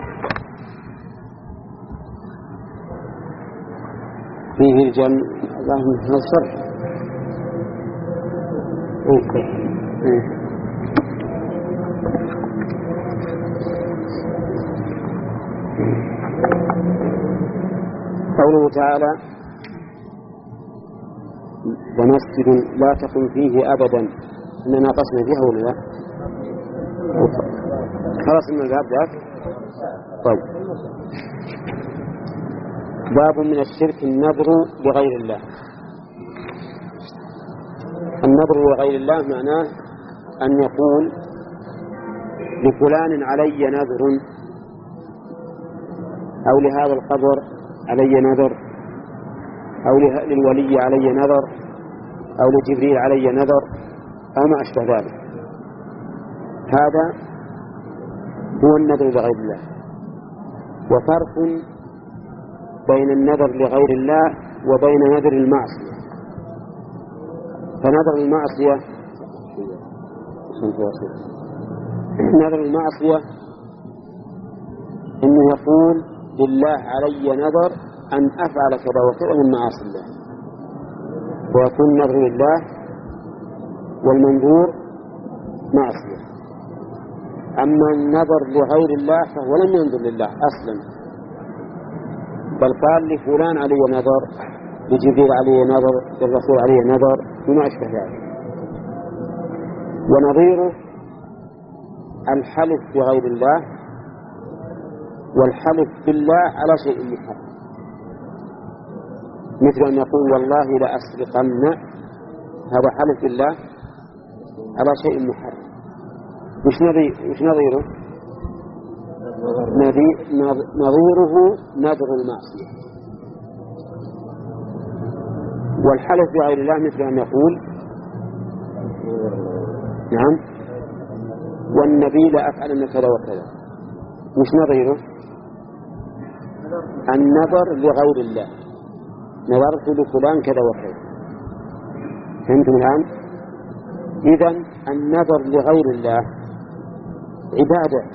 فيه الجنة الله من الصرح. قوله تعالى ومسجد لا تقم فيه أبدا إننا قسنا فيها ولا لا؟ خلاص من الباب ذاك. طيب باب من الشرك النذر لغير الله. النذر لغير الله معناه أن يقول لفلان علي نذر أو لهذا القبر علي نذر أو للولي علي نذر أو لجبريل علي نذر أو ما أشبه ذلك. هذا هو النذر لغير الله. وفرق بين النذر لغير الله وبين نذر المعصية. فنذر المعصية نذر المعصية إنه يقول لله علي نذر أن أفعل كذا وكذا من معاصي الله، ويكون نذر لله والمنذور معصية. أما النذر لغير الله فهو لم ينذر لله أصلا، بل قال لفلان علي نذر، لجبريل علي نذر، للرسول علي نذر، بما أشبه ذلك. ونظيره الحلف بغير الله والحلف بالله على شيء محرم، مثل أن يقول والله لأسرقن، هذا حلف بالله على شيء محرم. مش نظير مش نظيره نظيره نذر المعصية. والحلف بغير الله مثل أن يقول نعم والنبي لا أفعل كذا وكذا، مش نظيره النذر لغير الله، نذرت لفلان كذا وكذا. فهمتم الآن؟ إذن النذر لغير الله عبادة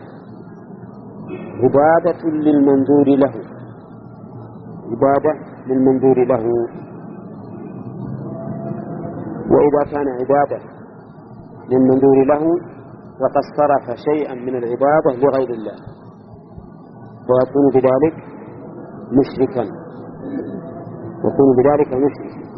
عبادة للمنذور له عبادة للمنذور له. وإذا كان عبادة للمنذور له فقد صرف شيئا من العبادة لغير الله ويكون بذلك مشركا يكون بذلك مشركا.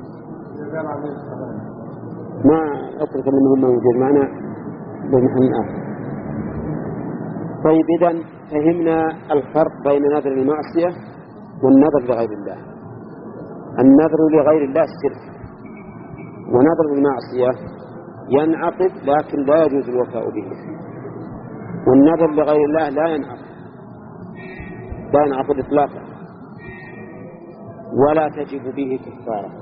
ما أترك منهم موجود معنا بمحن آخر. طيب إذن فهمنا الفرق بين نذر المعصية والنذر لغير الله. النذر لغير الله الشرك، ونذر المعصية ينعقد لكن لا يجوز الوفاء به. والنذر لغير الله لا ينعقد لا ينعقد إطلاقا ولا تجب به كفارة،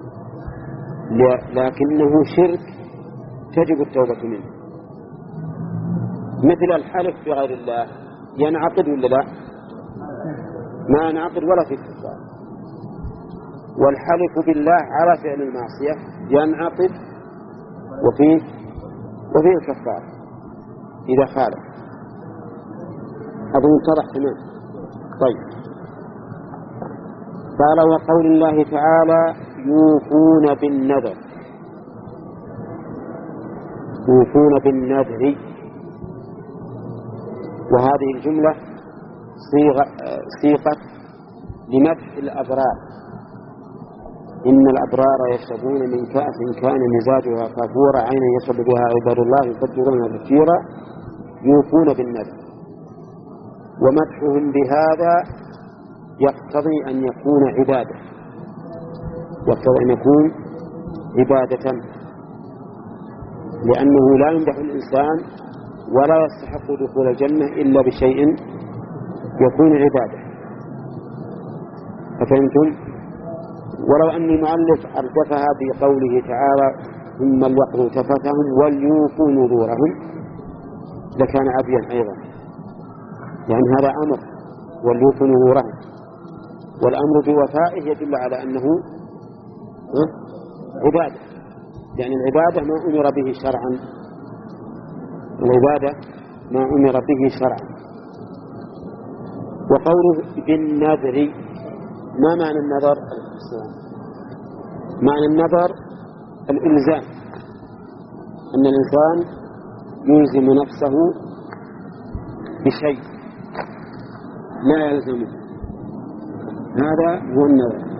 لكنه شرك تجب التوبة منه. مثل الحلف بغير الله ينعقد ولا لا؟ ما ينعقد ولا في كفارة. والحلف بالله على فعل المعصية ينعقد وفيه وفيه الكفارة إذا خالف. أظن اتضح تمام. طيب قال وقول الله تعالى يوفون بالنذر يوفون بالنذر، وهذه الجملة صيغة صيغة لمدح الأبرار. إن الأبرار يشربون من كأس كان مزاجها كافورا عينا يشرب بها عباد الله يفجرون تفجيرا يوفون بالنذر. ومدحهم بهذا يقتضي أن يكون عبادة يقتضي أن يكون عبادة، لأنه لا يمدح الإنسان ولا يستحق دخول الجنة إلا بشيء يكون عبادة. أفهمتم؟ ولو أن المؤلف أردفها بقوله تعالى ثم ليقضوا تفثهم وليوفوا نذورهم لكان أبين أيضا، لأن يعني هذا أمر وليوفوا نذورهم، والأمر بوفائه يدل على أنه عبادة، يعني العبادة ما أمر به شرعا العبادة ما أمر به شرعا. وقوله بالنذر، ما معنى النذر؟ معنى النذر الإلزام، أن الإنسان يلزم نفسه بشيء لا يلزمه، هذا هو النذر.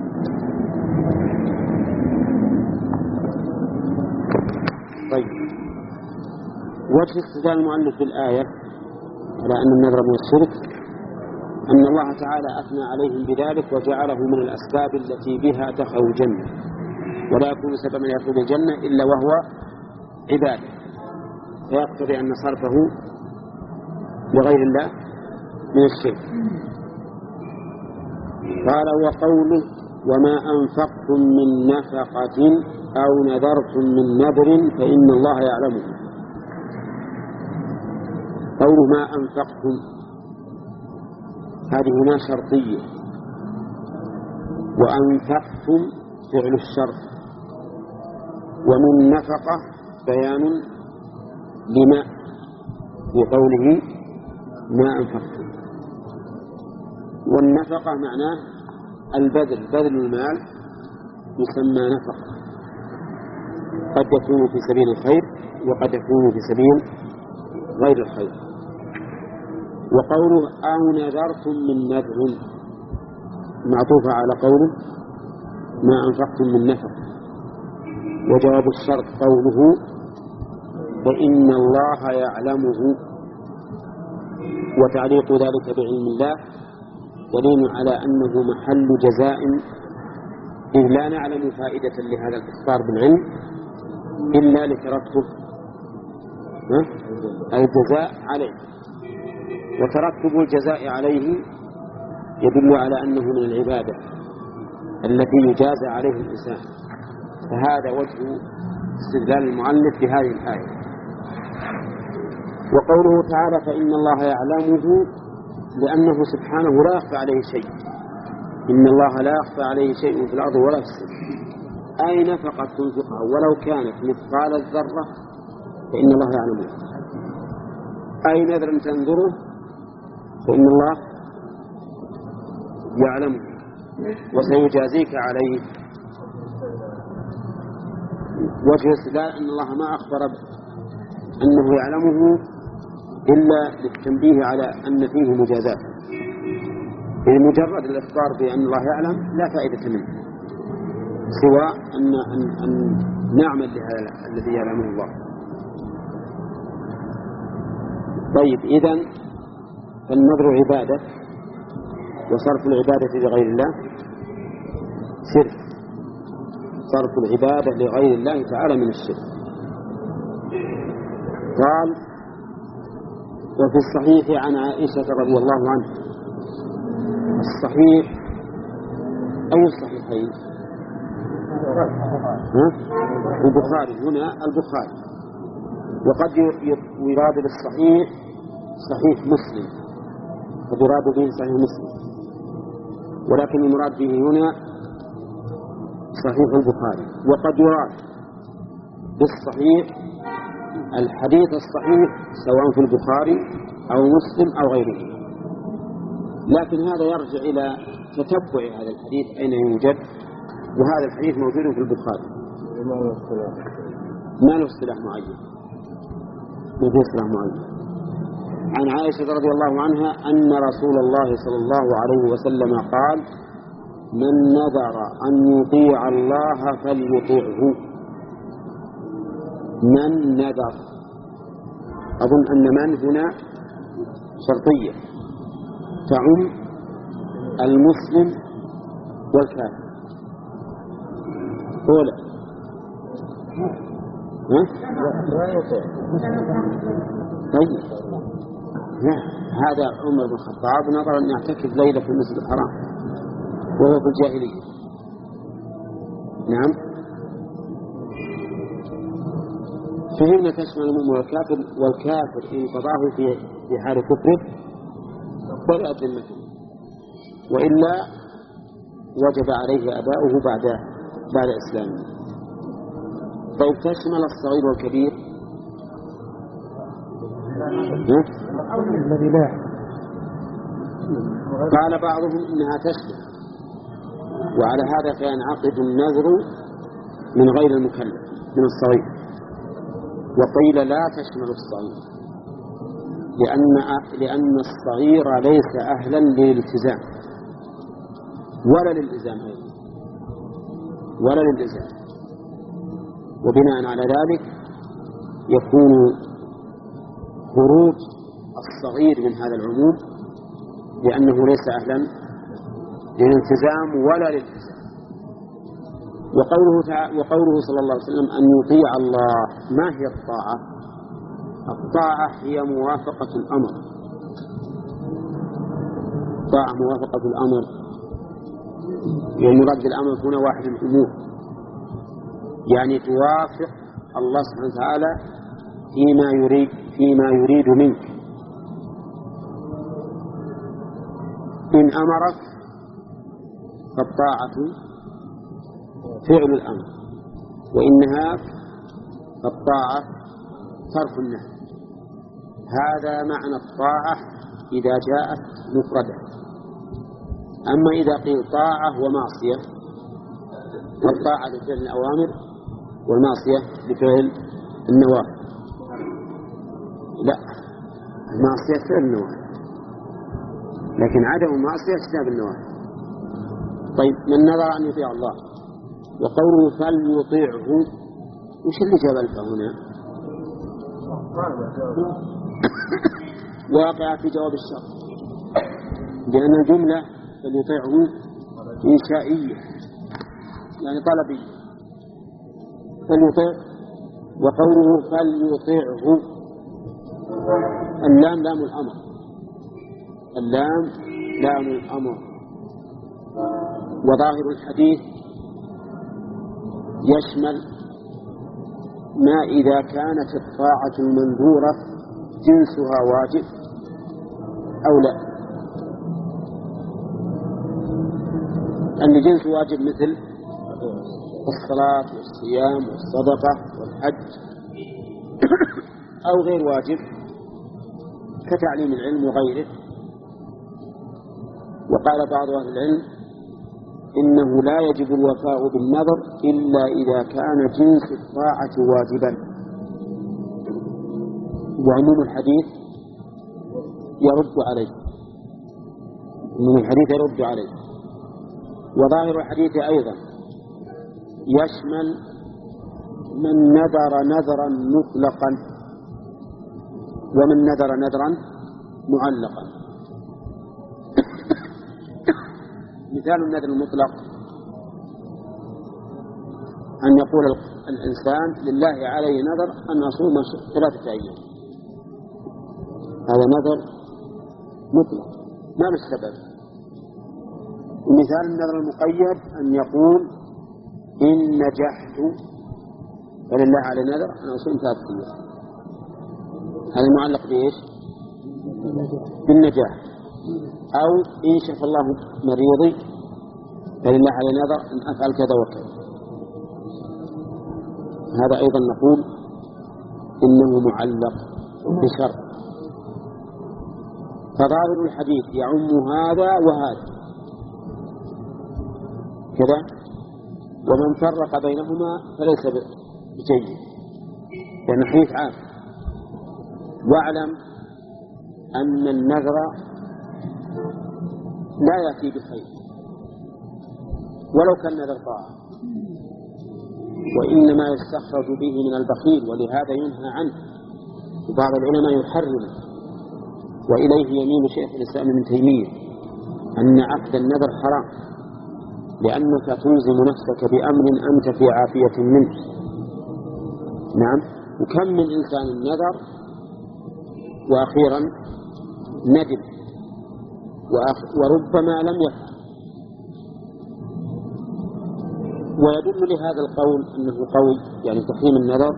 طيب وجه استدلال المؤلف بالآية على أن النذر من الشرك أن الله تعالى أثنى عليهم بذلك وجعله من الأسباب التي بها دخلوا الجنة، ولا يكون سببا يدخل الجنة إلا وهو عبادة، فيقتضي أن صرفه لغير الله من الشرك. قال وقوله وما أنفقتم من نفقة أو نذرتم من نذر فإن الله يعلمه. قوله ما أنفقتم هذه هنا شرطية، وأنفقتم فعل الشرط، ومن نفقة بيان لما في قوله ما أنفقتم. والنفقة معناه البذل، بذل المال يسمى نفقة، قد يكون في سبيل الخير وقد يكون في سبيل غير الخير. وقوله أو نذرتم من نذر معطوفة على قوله ما أنفقتم من نفق. وجواب الشرط قوله فإن الله يعلمه، وتعليق ذلك بعلم الله دليل على أنه محل جزاء، إذ لا نعلم فائدة لهذا الإخبار بالعلم إلا لترتب الجزاء عليه، وترتب الجزاء عليه يدل على أنه من العبادة التي يجازى عليه الإنسان. فهذا وجه استدلال المؤلف بهذه الآية. وقوله تعالى فإن الله يعلمه لأنه سبحانه لا يخفى عليه شيء، إن الله لا يخفى عليه شيء في الأرض ولا في السماء. أي نفقة تنفقها ولو كانت مثقال الذرة فإن الله يعلمه. أي نذر تنذره فإن الله يعلمه وسيجازيك عليه. وجه استدلال أن الله ما أخبر أنه يعلمه إلا للتنبيه على أن فيه مجازات. بمجرد الإخبار بأن الله يعلم لا فائدة منه سوى أن, أن, أن نعمل لهذا الذي يعلمه الله. طيب، إذن فالنذر عبادة، وصرف العبادة لغير الله شرك. صرف العبادة لغير الله تعالى من الشرك. قال: وفي الصحيح عن عائشة رضي الله عنها. الصحيح أي الصحيحين؟ البخاري. هنا البخاري. وقد يراد بالصحيح صحيح مسلم، قد يراد به صحيح مسلم، ولكن المراد به هنا صحيح البخاري. وقد يراد بالصحيح الحديث الصحيح سواء في البخاري أو مسلم أو غيره. لكن هذا يرجع إلى تتبع هذا الحديث أين يوجد، وهذا الحديث موجود في البخاري. ما له اصطلاح معين، ما له اصطلاح معين. عن عائشة رضي الله عنها أن رسول الله صلى الله عليه وسلم قال: من نذر أن يطيع الله فليطيعه. من نذر، أظن أن من هنا شرطية تعم المسلم والكافر. أولا طيب، لا، هذا عمر بن الخطاب نظر أن يعتكف ليلة في المسجد الحرام وهو في الجاهلية. نعم، فهنا تشمل المؤمن والكافر، والكافر إن قضاه في في حال كفره برئت ذمته، وإلا وجب عليه أداؤه بعد بعد إسلامه. طيب، تشمل الصغير والكبير؟ الذي لا. قال بعضهم إنها تشمل، وعلى هذا فينعقد النذر من غير المكلف من الصغير. وقيل لا تشمل الصغير لأن لأن الصغير ليس أهلا للالتزام ولا للإلزام أيضا ولا للإلزام. وبناء على ذلك يكون خروج الصغير من هذا العموم لأنه ليس أهلا للالتزام ولا للإلزام. وقوله تعالى وقوله صلى الله عليه وسلم أن يطيع الله، ما هي الطاعة؟ الطاعة هي موافقة الأمر. طاعة موافقة الأمر، والمراد بالأمر هنا واحد الأمور، يعني توافق الله سبحانه وتعالى فيما يريد فيما يريد منك. إن أمرك فالطاعة فعل الأمر، وإن نهاك فالطاعة ترك النهي. هذا معنى الطاعة إذا جاءت مفردة. أما إذا قيل طاعة ومعصية فالطاعة لفعل الأوامر والمعصية لفعل النواهي. لا، المعصية فعل النواهي، لكن عدم المعصية اجتناب النواهي. طيب، من نظر أن يطيع الله، وقوله فليطيعه، وش اللي جاب الفاء هنا؟ واقع في جواب الشرط، لأن الجملة فليطيعه إنشائية يعني طلبية. فليطيع، وقوله فليطيعه اللام لام الأمر، اللام لام الأمر. وظاهر الحديث يشمل ما إذا كانت الطاعة المنذورة جنسها واجب أو لا. أن جنس واجب مثل الصلاة والصيام والصدقة والحج أو غير واجب كتعليم العلم وغيره. وقال بعض أهل العلم إنه لا يجب الوفاء بالنذر إلا إذا كان جنس الطاعة واجبا، وعموم الحديث يرد عليه، عموم الحديث يرد عليه. وظاهر الحديث أيضا يشمل من نذر نذرا مطلقا ومن نذر نذرا معلقا. مثال النذر المطلق أن يقول الإنسان لله علي نذر أن أصوم ثلاثة أيام، هذا نذر مطلق ما له سبب. ومثال النذر المقيد أن يقول إن نجحت فلله علي نذر أن أصوم ثلاثة أيام، هذا معلق بإيش؟ بالنجاح. أو إن شفى الله مريضي فلله علي نذر أن أفعل كذا وكذا، هذا أيضا نقول إنه معلق بشرط. فظاهر الحديث يعم هذا وهذا كذا، ومن فرق بينهما فليس بجيد، لأن الحديث عام. واعلم أن النذر لا يأتي بخير ولو كان نذر طاعة، وإنما يستخرج به من البخيل، ولهذا ينهى عنه، وبعض العلماء يحرمه. وإليه يميل شيخ الإسلام ابن تيمية أن عقد النذر حرام، لأنك تلزم نفسك بأمر أنت في عافية منه. نعم. وكم من إنسان نذر وأخيرا ندم وربما لم يفعل. ويدل لهذا القول أنه قوي، يعني تحريم النذر،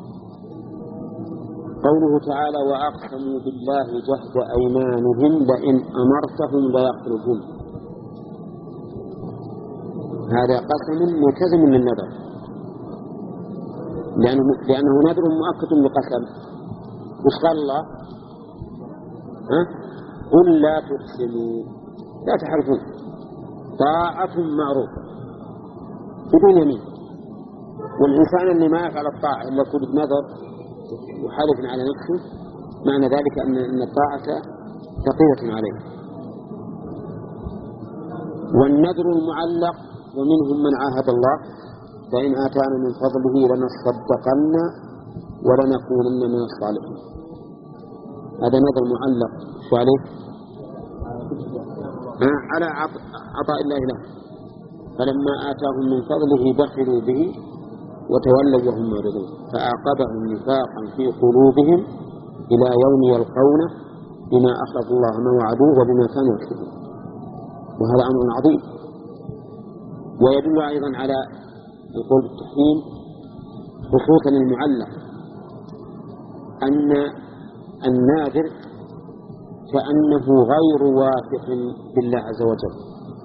قوله تعالى وأقسموا بالله جهد أيمانهم لئن أمرتهم ليخرجون، هذا قسم ملتزم من النذر، لأنه, لأنه نذر مؤكد بقسم. وش قال الله؟ ها؟ قل لا تقسموا لا تحرفون، طاعة معروفة بدون يمين. والإنسان اللي ما يفعل الطاعة إلا كل نذر وحلف على نفسه معنى ذلك أن الطاعة ثقيلة عليه. والنذر المعلق ومنهم من عاهد الله فإن آتانا من فضله لنصدقن ولنكونن من الصالحين، هذا نذر معلق شو عليه؟ على عطاء الله له، فلما آتاهم من فضله بخلوا به وتولوا وهم معرضون فأعقبهم نفاقا في قلوبهم إلى يوم يلقونه بما أخلفوا الله ما وعدوه وبما كانوا يكسبون. وهذا أمر عظيم. ويدل أيضا على القول بالتحريم خصوصا المعلق أن الناذر كأنه غير واثق بالله عز وجل،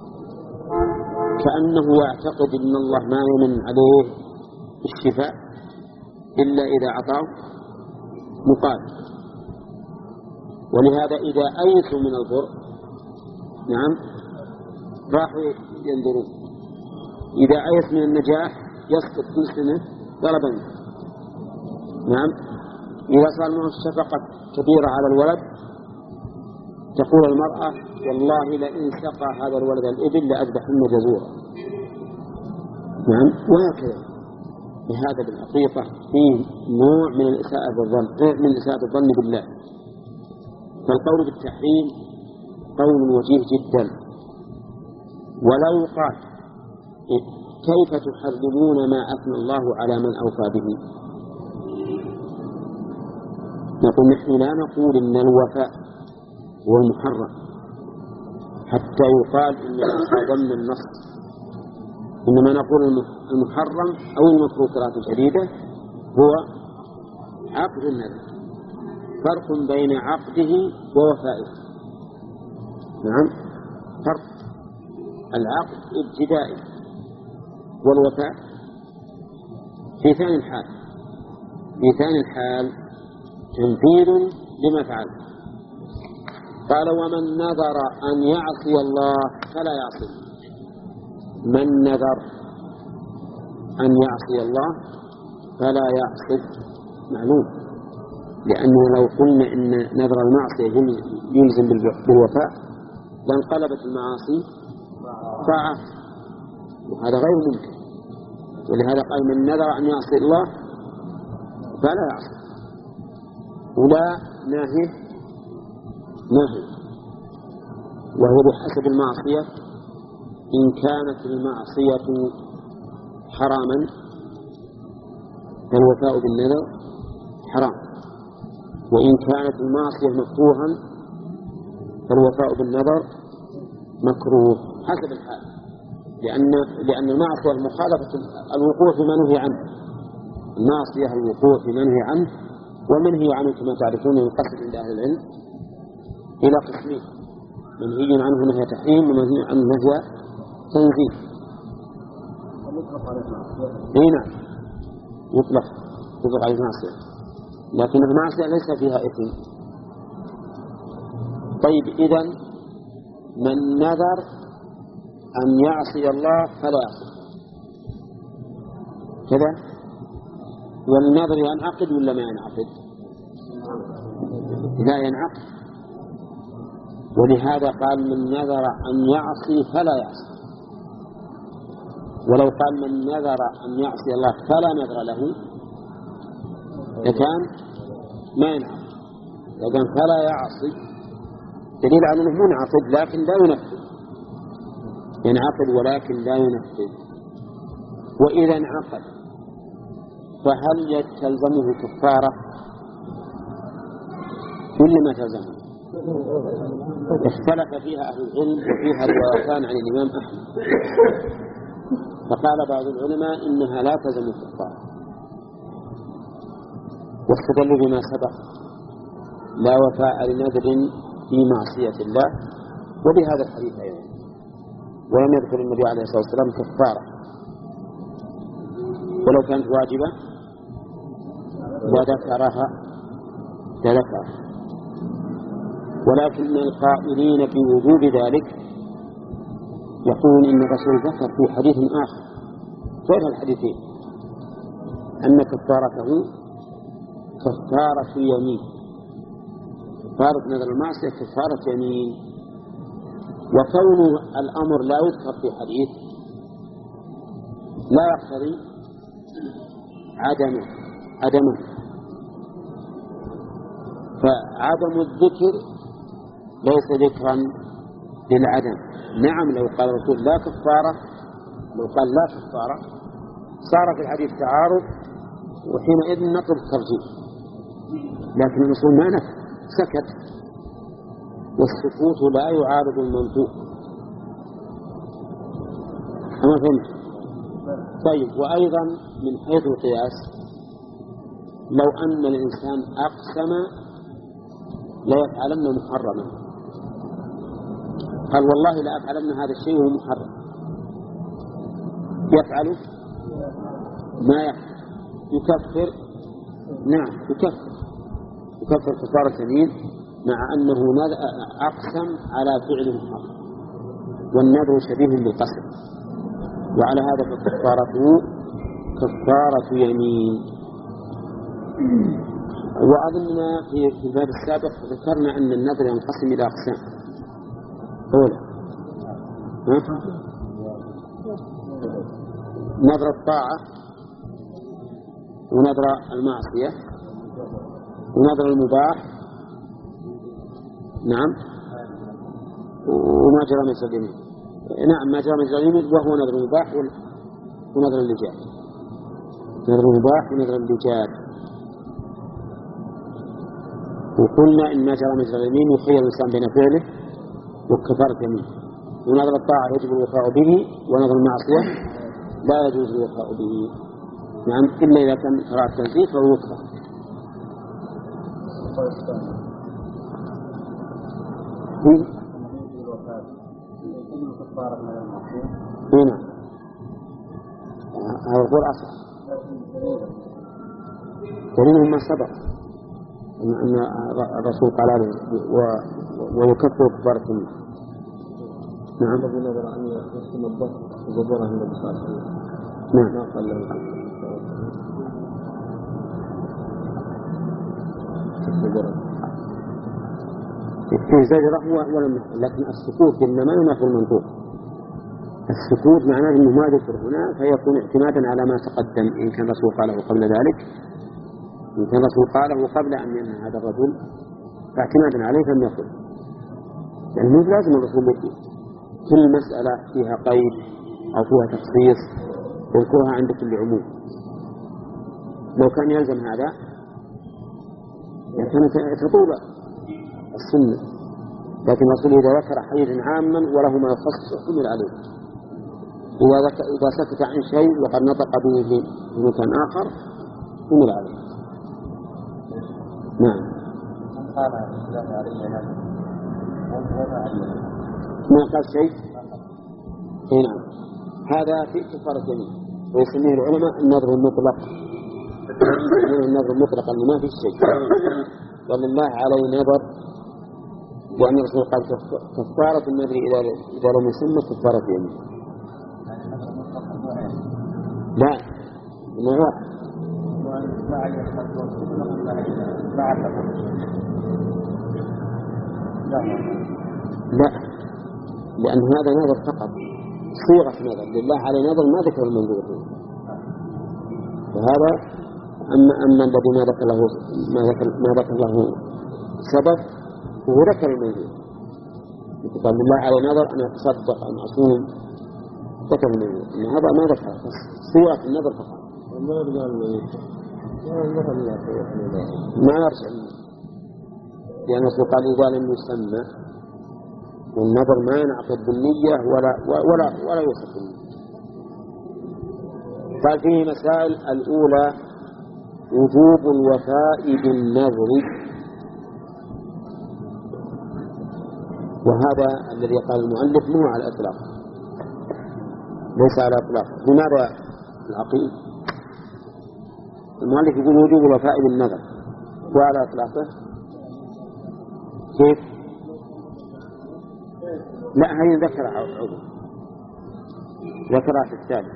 كأنه يعتقد أن الله ما يمن عليه الشفاء إلا إذا أعطاه مقابل. ولهذا إذا أيسوا من البر نعم راحوا ينظرون، إذا أيس من النجاح يسقط كل سنة ضربا. نعم. إذا صار معه الشفقة كبيرة على الولد تقول المرأة والله لئن سقى هذا الولد الإبل لأذبحن جزورا. نعم. وهكذا. لهذا بالحقيقة فيه نوع من الإساءة بالظن من إساءة الظن بالله. فالقول بالتحريم قول وجيه جدا. ولا يقال كيف تحرمون ما أثنى الله على من أوفى به. نقول نحن لا نقول إن الوفاء هو المحرم حتى يقال إن هذا ضمن النص، إنما نقول المحرم أو المتروكات الجديدة هو عقد النذر، فرق بين عقده ووفائه. نعم فرق، العقد ابتدائي والوفاء في ثاني الحال. في ثاني الحال تنفيذ لما فعل. قال ومن نذر أن يعصي الله فلا يعصي. من نذر أن يعصي الله فلا يعصي معلوم، لأنه لو قلنا إن نذر المعصية يلزم بالوفاء لانقلبت المعاصي طاعة، وهذا غير ممكن. ولهذا قال من نذر أن يعصي الله فلا يعصي. ولا ناهي ناهي، وهو بحسب المعصية. إن كانت المعصية حراما فالوفاء بالنذر حرام، وإن كانت المعصية مكروها فالوفاء بالنذر مكروه حسب الحال، لأن لأن المعصية المخالفة الوقوع فيما نهي عنه. المعصية الوقوع فيما نهي عنه، ومنهي عنه كما تعرفون ينقسم عند أهل العلم إلى قسمين: منهي عنه نهي تحريم، ومنهي عنه نهي تنزيل. اي نعم يطلق يطلق عليه معصية، لكن المعصية ليس فيها إثم. طيب إذن من نذر أن يعصي الله فلا يعصي كذا. والنذر ينعقد ولا ما ينعقد؟ لا ينعقد. ولهذا قال من نذر أن يعصي فلا يعصي. ولو قال من نذر أن يعصي الله فلا نذر له لكان ما ينعقد. لكن فلا يعصي دليل على أنه منعقد لكن لا ينفذ. ينعقد ولكن لا ينفذ. وإذا انعقد فهل تلزمه كفارة كل ما تلزمه؟ اختلف فيها أهل العلم، وفيها روايتان عن الإمام أحمد. فقال بعض العلماء إنها لا تلزم كفارة، واستدلوا بما سبق: لا وفاء لنذر في معصية الله، وبهذا الحديث أيضا. ولم يذكر النبي عليه الصلاة والسلام كفارة، ولو كانت واجبة لذكرها لذكرها. ولكن القائلين بوجوب ذلك يقولون إن الرسول ذكر في حديث آخر غير الحديثين أن كفارته كفارة يمين. كفارة نذر المعصية كفارة يمين. وكون الأمر لا يذكر في حديث لا يقتضي عدمه عدمه فعدم الذكر ليس ذكرا للعدم. نعم لو قال الرسول لا كفارة، لو قال لا كفارة صار في الحديث تعارض، وحينئذ نطلب الترجيح. لكن الرسول ما نفى، سكت، والسكوت لا يعارض المنطوق. أما فهمت؟ طيب. وأيضا من حيث القياس لو أن الإنسان أقسم لا يفعلن محرما، قال والله لا أفعلن هذا الشيء وهو محرم، يفعله ما يفعل يكفر. نعم يكفر يكفر كفارة يمين، مع أنه أقسم على فعل محرم، والنذر شبيه بالقسم. وعلى هذا فكفارته كفارة يمين. وأظننا في الباب السابق ذكرنا أن النذر ينقسم إلى أقسام. أولا نذر الطاعة، ونذر المعصية، ونذر المباح، نعم، وما جرى مجرى اليمين. نعم ما جرى مجرى اليمين وهو نذر المباح ونذر اللجاج. نذر المباح ونذر اللجاج. وقلنا إن ما جرى مجرى اليمين يخير الإنسان بين فعله وكفارة يمين. ونذر الطاعة يجب الوفاء به، ونذر المعصية لا يجوز الوفاء به. نعم إلا إذا كان قراءة تنزيل فهو يكفر. هنا هذا القول أصح دليل ما سبق. أن الرسول قال له ويكفر كفار السنة. نعم. بنظر أن يحسن الضغط وجبره النبي صلى الله عليه وسلم. نعم. ما قال له في زجرة ولم يفعل، لكن السكوت إنما ينافي المنطوق. السكوت معناه أنه ما ذكر هنا فيكون اعتمادا على ما تقدم، إن كان الرسول قاله قبل ذلك، إن كان الرسول قاله قبل أن ينهى هذا الرجل فاعتمادا عليه فلم يقل. يعني مو لازم الرسول يقول كل مسألة فيها قيد أو فيها تخصيص يذكرها عند كل عموم. لو كان يلزم هذا كانت تطول السنة، لكن الرسول إذا ذكر حديثا عاما وله ما يخصص حمل عليه. إذا ذكر إذا سكت عن شيء وقد نطق به في مكان آخر حمل عليه. نعم. ما قال شيء. نعم. هذا في كفارة اليمين ويسميه العلماء النظر المطلق. يسميه النظر المطلق اللي ما في شيء. ولله عليه نظر، وأن الرسول قال كفارة النذر إذا إذا لم يسمى كفارة اليمين. لا نوع لا، لأن هذا نظر فقط صيغة نظر، لله عليه نظر ما ذكر المنظور فيه. وهذا أما أما الذي ما ذكر له ما ذكر ما ذكر له سبب وهو ذكر المنظور. قال لله عليه نظر أن يتصدق أن أصوم ذكر المنظور، إن هذا ما ذكر صيغة النظر فقط. ما يرجع لأن الرسول قال إذا لم يسمى، والنظر ما ينعقد بالنية ولا ولا ولا يوصف بالنية. قال فيه مسائل. الأولى وجوب الوفاء بالنذر، وهذا الذي قال المؤلف مو على الإطلاق، ليس على الإطلاق. لماذا العقيد؟ المؤلف يقول وجوب الوفاء بالنذر وعلى إطلاقه كيف؟ لا، هي ذكر عضو ذكرها في الثالث.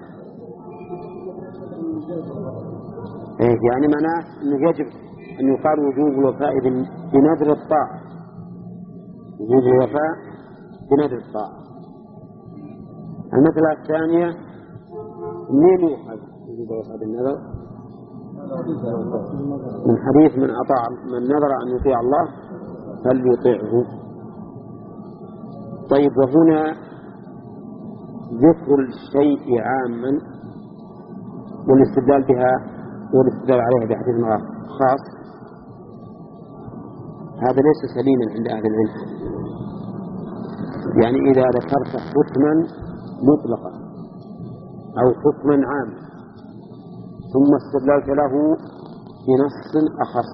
إيه يعني معناه أنه يجب أن يقال وجوب الوفاء بنذر الطاعة، وجوب الوفاء بنذر الطاعة. المسألة الثانية منين يؤخذ وجوب الوفاء بالنذر؟ من حديث من أطاع من نذر أن يطيع الله فليطيعه. طيب، وهنا ذكر الشيء عاما والاستدلال بها والاستدلال عليها بحديث خاص، هذا ليس سليما عند أهل العلم. يعني إذا ذكرت حكما مطلقا أو حكما عاما ثم استدللت له بنص أخص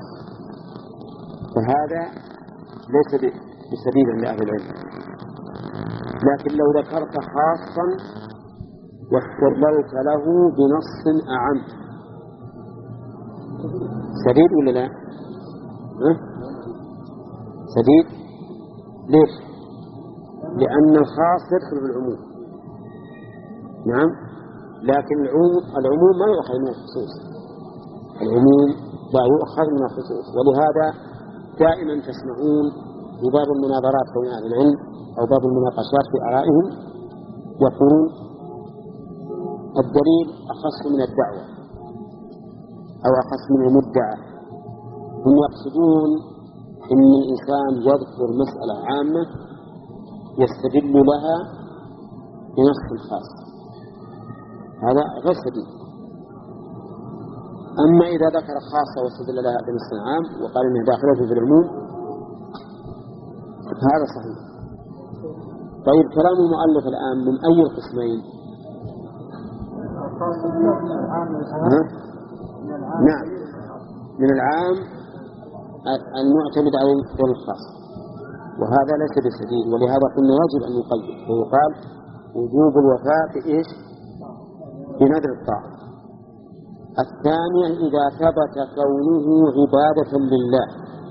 فهذا ليس بسبيل عند أهل العلم. لكن لو ذكرت خاصا واستدللت له بنص أعم سديد ولا لا؟ أه؟ سديد. ليش؟ لأن الخاص يدخل في العموم. نعم، لكن العموم العموم ما يؤخذ من الخصوص، العموم لا يؤخذ من الخصوص. ولهذا دائما تسمعون في باب المناظرات بين أهل العلم أو باب المناقشات في آرائهم يقولون الدليل أخص من الدعوة أو أخص من المدعى. هم يقصدون أن الإنسان يذكر مسألة عامة يستدل لها بنص خاص، هذا غير سديد. أما إذا ذكر خاصة واستدل لها بنص عام وقال إنها داخلة في العموم هذا صحيح. طيب، كلام المؤلف الآن من أي القسمين؟ نعم، من العام المعتمد على القول الخاص، وهذا ليس بسديد. ولهذا قلنا يجب أن يقيد، ويقال وجوب الوفاء بإيش؟ بنذر الطاعة. الثانية إذا ثبت كونه عبادة لله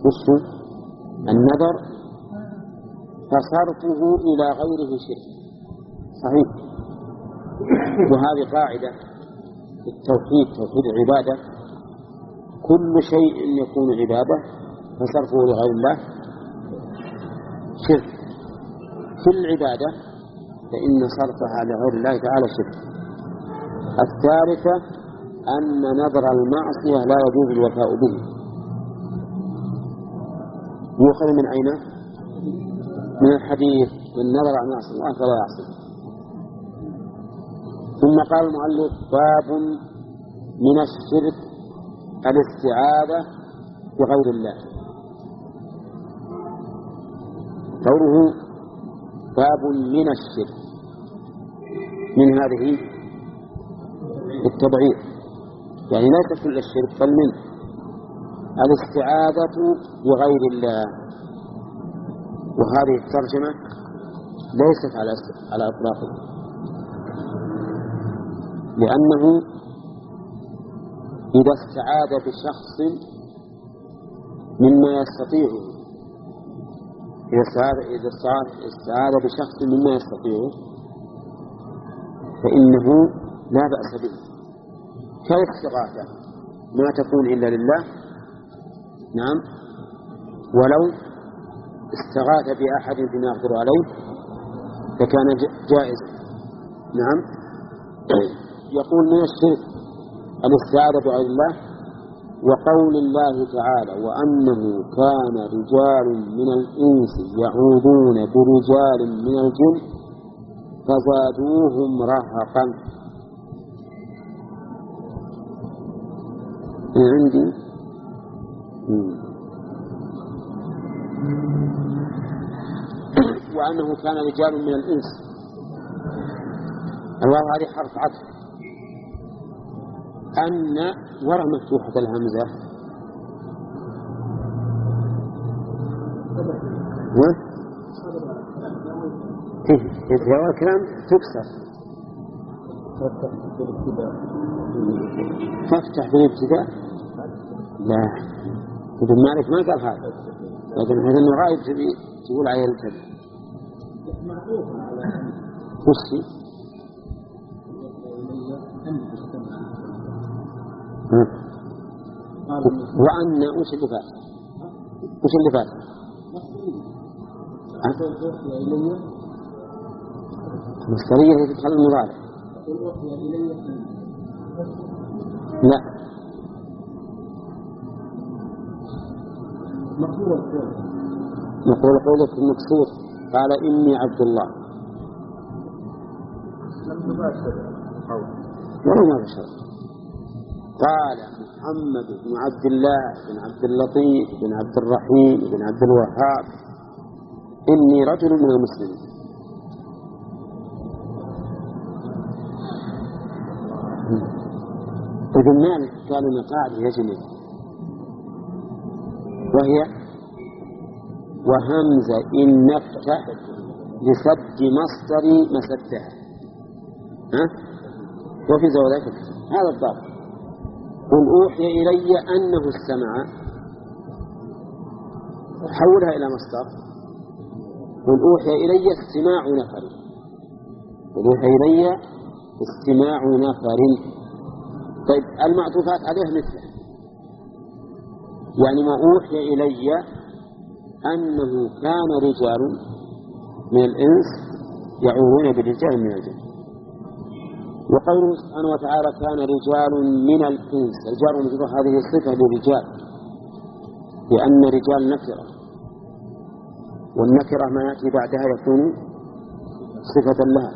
وش النذر فصرفه إلى غيره شرك. صحيح. وهذه قاعدة في التوحيد، توحيد العبادة، كل شيء يكون عبادة فصرفه لغير الله شرك. كل عبادة فإن صرفها لغير الله تعالى شرك. الثالثة أن نذر المعصية لا يجوز الوفاء به. يؤخذ من أين؟ من الحديث من نذر عن معصية الله فلا يعصي. ثم قال المؤلف باب من الشرك الاستعاذة بغير الله. قوله باب من الشرك من هذه التبعير، يعني ليس كل الشرك بل من الاستعاذة بغير الله. وهذه الترجمة ليست على على إطلاقها، لأنه إذا استعاذ بشخص مما يستطيعه إذا استعاذ بشخص مما يستطيعه فإنه لا بأس به، كالاستغاثة ما تكون إلا لله. نعم. ولو استغاث بأحد بما يقدر عليه فكان جائز. نعم. يقول من الشرك الاستعاذة بغير الله. وقول الله تعالى وأنه كان رجال من الإنس يعوذون برجال من الجن فزادوهم رهقا. عندي وأنه كان رجال من الإنس، الواو هذه حرف عطف. أن وراء مفتوحة الهمزة في جواب الكلام تكسر. تفتح في الابتداء لا ابن مالك ما قال هذا، لكن هذا انه غايب تقول عليه الكذب. وش وأن وش اللي فات؟ وش اللي فات؟ مصدرية هي تدخل المضارع. لا نقول قولك المكسور قال إني عبد الله ولا ما بشر. قال محمد بن عبد الله بن عبد اللطيف بن عبد الرحيم بن عبد الوهاب إني رجل من المسلمين. ابن مالك قال لنا قاعدة يجب وهي وهمزة إن نفتح لسد مصدر مسدها. ها؟ وفي زوجك هذا الضابط. قل أوحي إلي أنه استمع، حولها إلى مصدر. قل أوحي إلي استماع نفر، قل أوحي إلي استماع نفر. طيب المعطوفات عليه مثله، يعني ما أوحي إلي أنه كان رجال من الإنس يعوذون برجال من الجن. وقوله سبحانه وتعالى كان رجال من الإنس، رجال مجرد هذه الصفة للرجال، لأن رجال نكرة، والنكرة ما يأتي بعدها يكون صفة لها.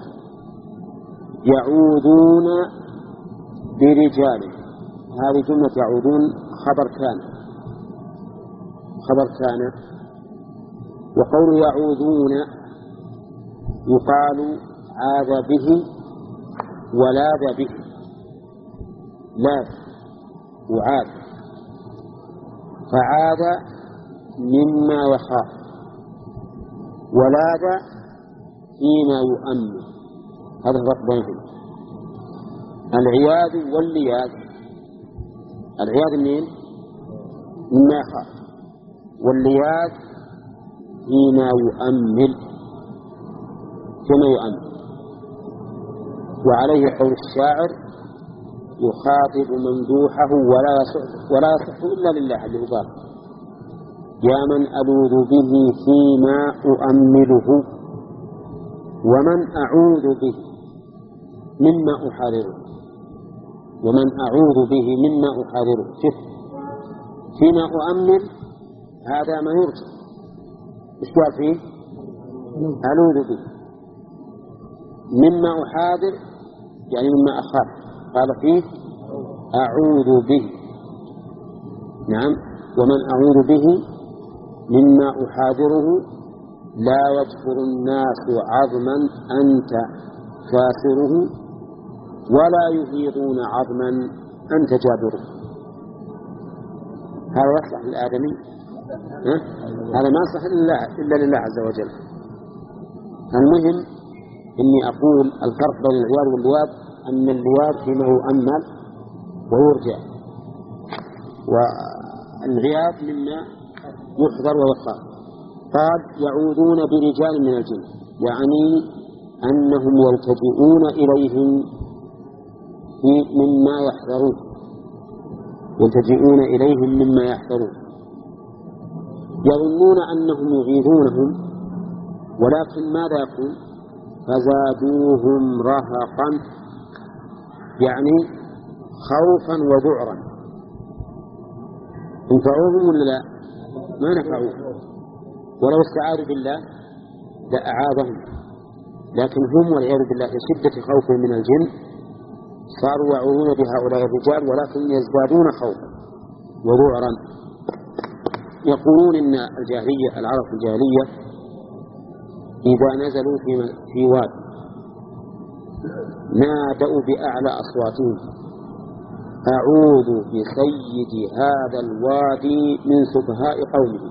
يعوذون برجال، هذه جملة يعوذون خبر كان خبر كان وقول يعوذون يقال عاذ به ولاذ به. لاذ وعاذ، فعاذ مما يخاف، ولاذ فيما يؤمن. هذا الفرق بينهم. العياذ واللياذ، العياذ منين؟ مما يخاف، واللياذ فيما يؤمل فيما يؤمل. وعليه قول الشاعر: يخاطب ممدوحه ولا يصح ولا يصح إلا لله، اللي هو قال: يا من ألوذ به فيما أؤمله ومن أعوذ به مما أحرره. ومن أعوذ به مما أحرره. شوف، فيما أؤمل هذا ما يرجى. إيش قال فيه؟ ألوذ به. مما أحاذر يعني مما أخاف، قال فيه أعوذ به. نعم. ومن أعوذ به مما أحاذره لا يجبر الناس عظما أنت كاسره ولا يهيضون عظما أنت جابره. هذا يصلح للآدمي؟ أه؟ هذا ما يصلح إلا لله عز وجل. المهم إني أقول الفرق بين العياذ واللواذ أن اللواذ فيما يؤمل ويرجع، والعياذ مما يحذر ويخاف. قال: يعوذون برجال من الجن، يعني أنهم يلتجئون إليهم مما يحذرون، يلتجئون إليهم مما يحذرون. يظنون أنهم يغيثونهم، ولكن ماذا يكون؟ فزادوهم رهقا، يعني خوفا وذعرا. ينفعوهم ولا لا؟ ما نفعوهم. ولو استعاذوا بالله لأعاذهم، لكن هم والعياذ بالله في شدة خوفهم من الجن صاروا يعوذون بهؤلاء الرجال، ولكن يزدادون خوفا وذعرا. يقولون إن الجاهلية، العرب الجاهلية، إذا نزلوا في في واد نادوا بأعلى أصواتهم: أعوذ بسيد هذا الوادي من سفهاء قومه.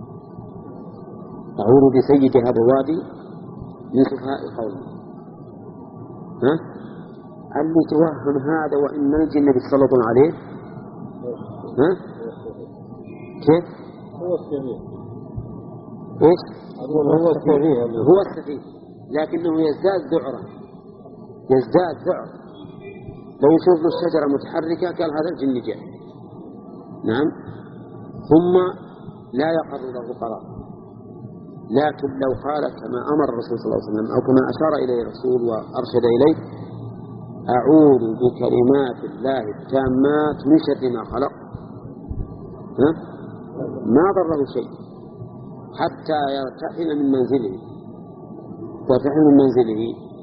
أعوذ بسيد هذا الوادي من سفهاء قومه. ها؟ اللي توهم هذا وإن الجن يتسلطون عليه. ها؟ كيف؟ هو السفيه. إيش؟ هو السفيه. هو السفيه، لكنه يزداد ذعرا، يزداد ذعر. لو يشوف الشجرة متحركة قال هذا الجن جاء. نعم. ثم لا يقر له قرار، لكن لو قال كما أمر الرسول صلى الله عليه وسلم أو كما أشار إليه الرسول وأرشد إليه: أعوذ بكلمات الله التامات من شر ما خلق، ها؟ ما ضره شيء حتى يرتحل من منزله يرتحل من منزله.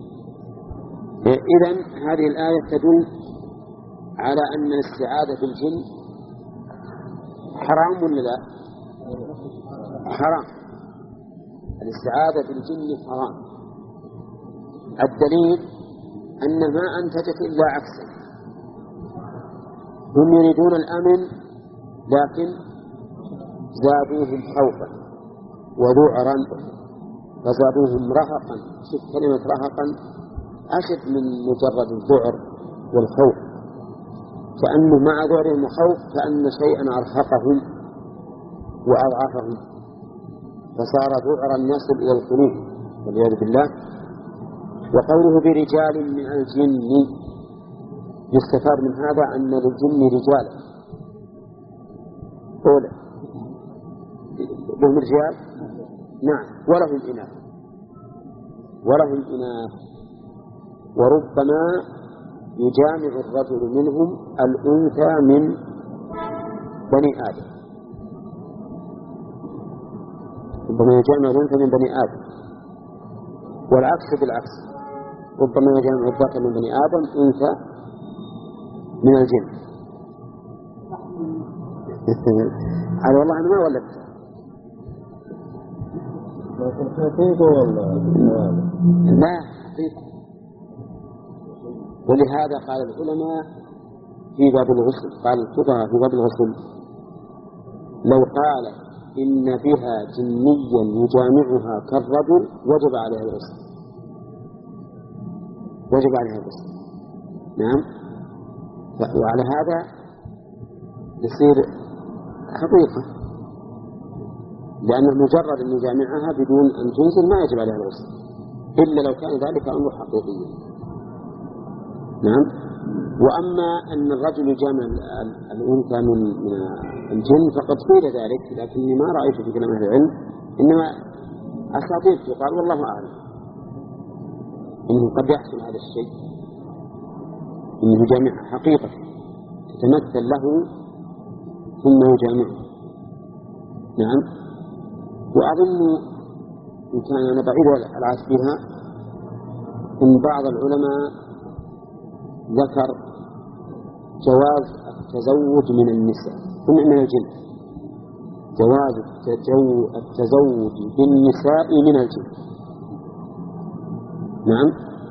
إذن هذه الآية تدل على أن الاستعاذة بالجن حرام ولا لا؟ حرام. الاستعاذة بالجن حرام. الدليل أن ما أنتجت إلا عكسه. هم يريدون الأمن لكن زادوهم خوفا وذعرا فزادوهم رهقا. شوف كلمة رهقا أشد من مجرد الذعر والخوف، كأنه مع ذعرهم وخوف كأن شيئا أرهقهم وأضعفهم، فصار ذعرا يصل إلى القلوب والعياذ بالله. وقوله برجال من الجن يستفاد من هذا أن للجن رجالا، أولا لهم رجال، نعم، ولهم إناث ولهم إناث وربما يجامع الرجل منهم الأنثى من بني آدم، ربما يجامع الأنثى من بني آدم، والعكس بالعكس، ربما يجامع الذكر من بني آدم أنثى من الجن. على والله أنا ما ولدت. لا حقيقة. ولهذا قال العلماء في باب الغسل، قال الفقهاء في باب الغسل: لو قال إن بها جنيا يجامعها كالرجل وجب عليها الغسل، وجب عليها الغسل. نعم. وعلى هذا يصير حقيقة لأنه مجرد أن يجامعها بدون أن تنزل ما يجب عليها الغسل إلا لو كان ذلك أمر حقيقي. نعم. وأما أن الرجل يجامع الأنثى من الجن فقد قيل ذلك، لكني ما رأيت في كلام أهل العلم، إنما أساطير تقال والله أعلم إنه قد يحصل هذا الشيء، إنه يجامعها حقيقة تتمثل له ثم يجامعه. نعم. وأظن إن كان أنا بعيد العهد بها إن بعض العلماء ذكر جواز التزوج من النساء من الجن، جواز التزوج بالنساء من الجن. نعم.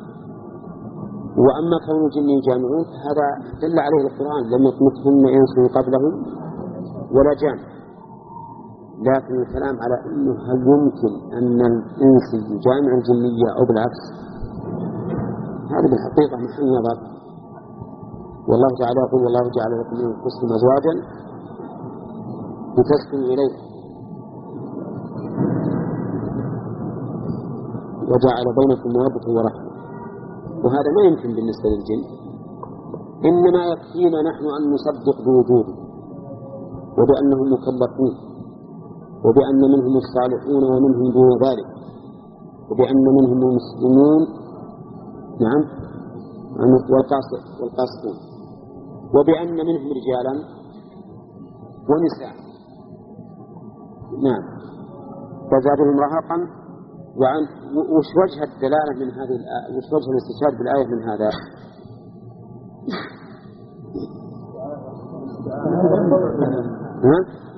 وأما كون الجن يجامعون هذا دل عليه القرآن لم يطمثهن إنس قبلهم ولا جان. لكن الكلام على أنه هل يمكن أن الإنس يجامع الجنية أو بالعكس، هذا بالحقيقة محل نظر. والله تعالى يقول والله جعل لكم من أنفسكم أزواجا لتسكنوا إليه وجعل بينكم مودة ورحمة، وهذا ما يمكن بالنسبة للجن، إنما يكفينا نحن أن نصدق بوجوده وبأنهم مكلفون وبأن منهم الصالحون ومنهم دون ذلك وبأن منهم المسلمون. نعم. والقاسطون وبأن منهم رجالا ونساء. نعم. وزادهم رهقا. وعن وش وجه الدلالة من هذه الآية؟ وش وجه الاستشهاد بالآية من هذا؟ ها؟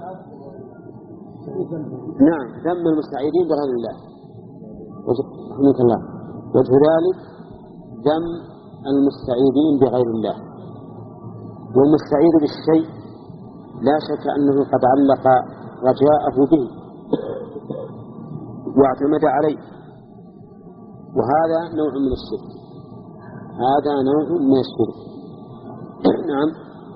نعم. ذم المستعيذين بغير الله. رحمك الله. وجه ذلك ذم المستعيذين بغير الله. والمستعيذ بالشيء لا شك أنه قد علق رجاءه به واعتمد عليه، وهذا نوع من الشرك، هذا نوع من الشرك. نعم.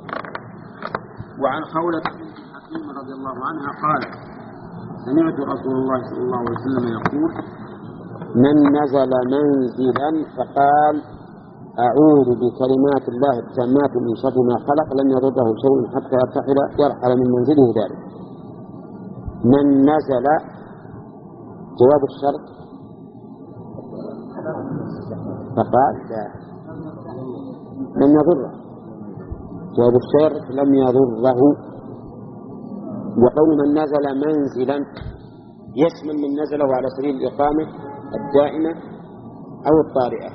وعن خولة بنت حكيم رضي الله عنها قال سمعت رسول الله صلى الله عليه وسلم يقول من نزل منزلا فقال أعوذ بكلمات الله التامات من شر ما خلق لم يضره شيء حتى يرتحل يرحل من منزله ذلك. من نزل جواب الشرط فقال لا لم يضره، جواب الشرط لم يضره. وقول من نزل منزلا يشمل من نزله على سبيل الإقامة الدائمة أو الطارئة،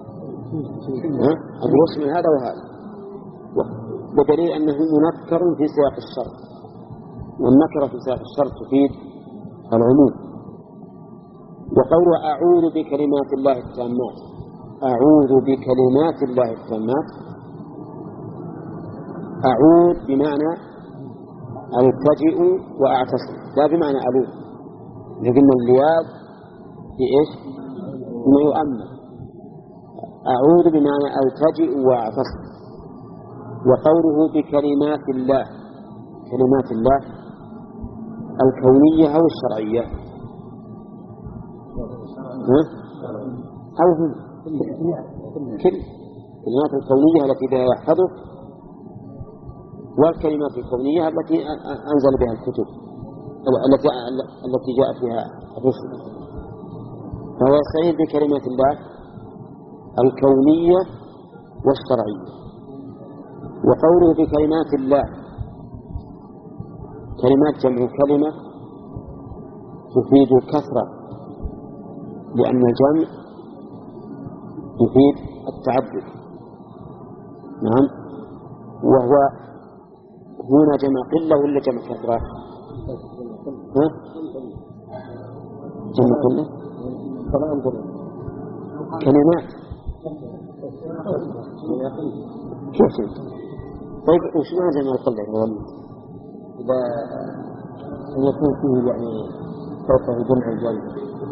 أو يشمل هذا وهذا، بدليل أنه منكر في سياق الشرط، والنكرة في سياق الشرط تفيد العموم. وقول أعوذ بكلمات الله التامات، أعوذ بكلمات الله التامات، أعوذ بمعنى ألتجئ وأعتصم، لا بمعنى ألوذ، لكن اللياذ بإيش؟ ما يؤمن. أعوذ بمعنى ألتجئ وأعتصم. وقوله بكلمات الله، كلمات الله الكونية أو الشرعية؟ ها؟ أو هم كل الكلمات الكونية التي بها يحفظه، والكلمات الكونية التي أنزل بها الكتب التي التي جاء فيها الرسل، فهو يستعين بكلمات الله الكونية والشرعية. وقوله بكلمات الله، كلمات جمع كلمة تفيد الكثرة، لأن الجمع يفيد التعدد. نعم. وهو هنا جمع قلة ولا جمع كثرة؟ ها؟ جمع قلة كلمات كيف؟ طيب وش معنى جمع القلة؟ إذا يكون فيه يعني فوقه جمع الجمع،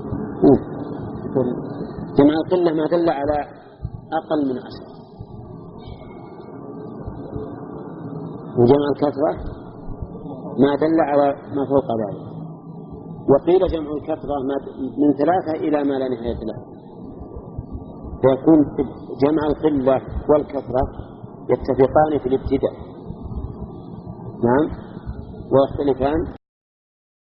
جمع القلة ما دل على أقل من عشر، وجمع الكثرة ما دل على ما فوق ذلك. وقيل جمع الكثرة من ثلاثة إلى ما لا نهاية له، فيكون جمع القلة والكثرة يتفقان في الابتداء، نعم، ويختلفان